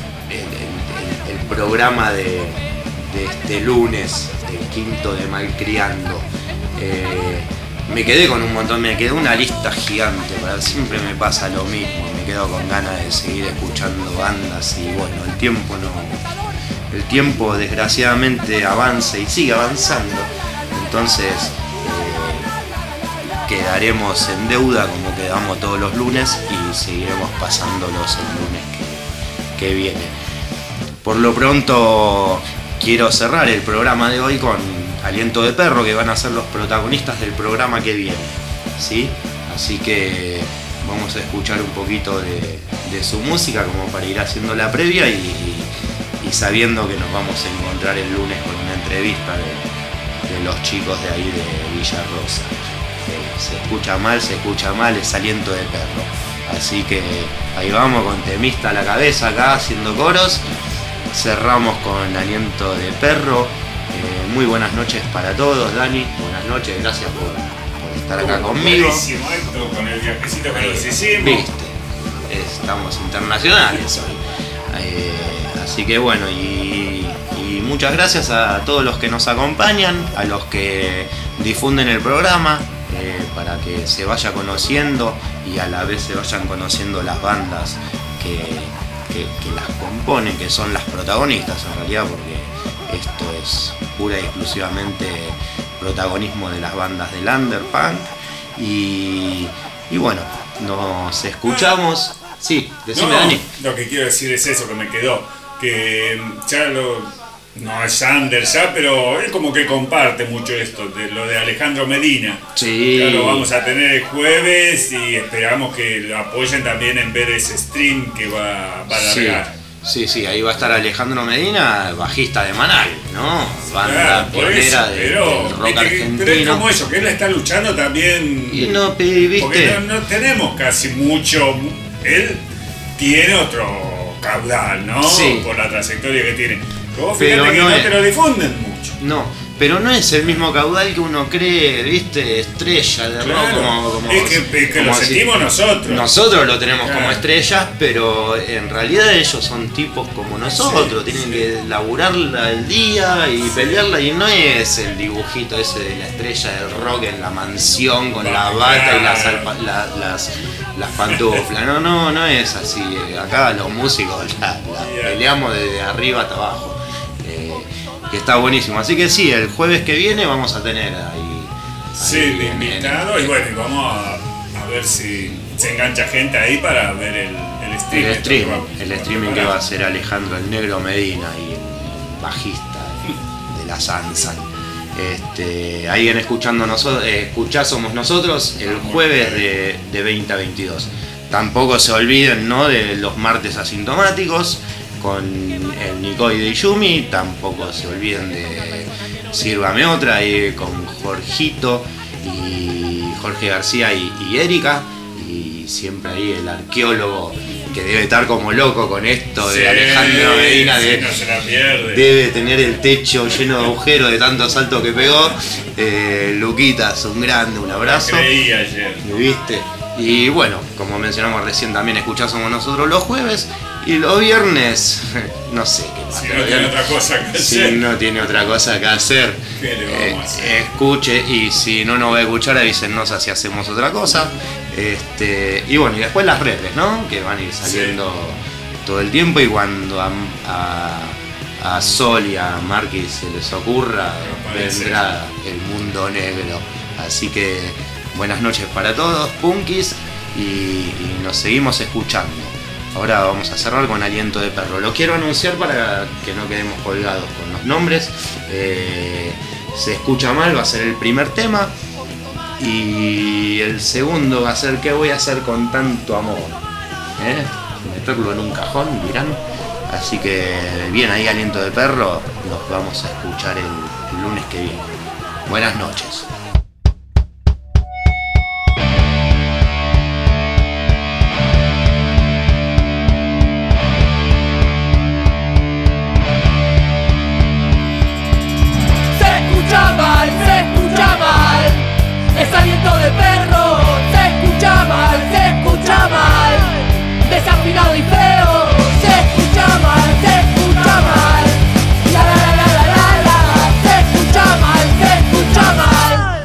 programa de este lunes, del quinto de Malcriando. Me quedé con un montón, me quedó una lista gigante, siempre me pasa lo mismo, me quedo con ganas de seguir escuchando bandas y bueno, el tiempo desgraciadamente avanza y sigue avanzando, entonces quedaremos en deuda como quedamos todos los lunes y seguiremos pasándolos el lunes que viene. Por lo pronto quiero cerrar el programa de hoy con Aliento de Perro, que van a ser los protagonistas del programa que viene, ¿sí? Así que vamos a escuchar un poquito de su música como para ir haciendo la previa y sabiendo que nos vamos a encontrar el lunes con una entrevista de los chicos de ahí de Villa Rosa. Se escucha mal, es Aliento de Perro. Así que ahí vamos con temista a la cabeza acá haciendo coros. Cerramos con Aliento de Perro. Muy buenas noches para todos, Dani. Buenas noches, gracias por estar acá conmigo. Buenísimo esto, con el viajecito que nos hicimos. Viste, estamos internacionales hoy. Así que bueno, y muchas gracias a todos los que nos acompañan, a los que difunden el programa, para que se vaya conociendo y a la vez se vayan conociendo las bandas que las componen, que son las protagonistas en realidad, porque esto es pura y exclusivamente protagonismo de las bandas del Underpunk. Y bueno, nos escuchamos. Sí, decime, Dani. Lo que quiero decir es eso, que me quedó, que ya no es Under ya, pero él como que comparte mucho esto, de lo de Alejandro Medina. Sí. Ya lo vamos a tener el jueves y esperamos que lo apoyen también en ver ese stream que va a largar. Sí, ahí va a estar Alejandro Medina, bajista de Manal, ¿no? Banda Claro, pionera del rock argentino. Pero es como eso, que él está luchando también. Y no, ¿viste? Porque no tenemos casi mucho. Él tiene otro caudal, ¿no? Sí. Por la trayectoria que tiene. Vos Pero fíjate que no no es- te lo difunden mucho. No, pero no es el mismo caudal que uno cree, ¿viste? Estrella de rock, Claro. como Es que lo si- sentimos nosotros. Nosotros lo tenemos Claro. como estrellas, pero en realidad ellos son tipos como nosotros, tienen que laburarla el día y pelearla, y no es el dibujito ese de la estrella del rock en la mansión con la bata y las pantuflas. No es así. Acá los músicos la peleamos desde arriba hasta abajo. Que está buenísimo. Así que sí, el jueves que viene vamos a tener ahí. Sí, de invitado. Y bueno, y vamos a ver si se engancha gente ahí para ver el stream. El streaming que va a hacer Alejandro el Negro Medina y el bajista de la Sansan. Ahí en escuchando nosotros, escuchá Somos Nosotros el jueves de 20 a 22. Tampoco se olviden, ¿no?, de los martes asintomáticos con el Nicoy de Yumi. Tampoco se olviden de Sírvame Otra, ahí con Jorgito y Jorge García y Erika. Y siempre ahí el arqueólogo, que debe estar como loco con esto de Alejandro Medina, no se la pierde. Debe tener el techo lleno de agujeros de tanto salto que pegó. Luquitas, un grande, un abrazo. Creí ayer. ¿Viste? Y bueno, como mencionamos recién, también escuchamos nosotros los jueves y los viernes, no sé qué pasa. Si no tiene otra cosa que hacer. Si no tiene otra cosa que hacer, ¿Qué le vamos a hacer? escuche, y si no nos va a escuchar, avísennos así hacemos otra cosa. Y bueno, y después las redes, ¿no? Que van a ir saliendo todo el tiempo, y cuando a Sol y a Marquis se les ocurra, vendrá el mundo negro. Así que buenas noches para todos, punkis, y nos seguimos escuchando. Ahora vamos a cerrar con Aliento de Perro. Lo quiero anunciar para que no quedemos colgados con los nombres. Se escucha mal, va a ser el primer tema. Y el segundo va a ser ¿Qué voy a hacer con tanto amor? Meterlo en un cajón, dirán. Así que bien ahí, Aliento de Perro. Nos vamos a escuchar el lunes que viene. Buenas noches. Es aliento de perro, se escucha mal, desafinado y feo, se escucha mal, la la la la la la, se escucha mal,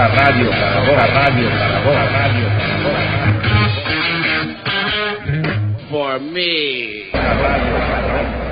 radio para vos, radio para vos, radio para vos. For me. Radio para vos.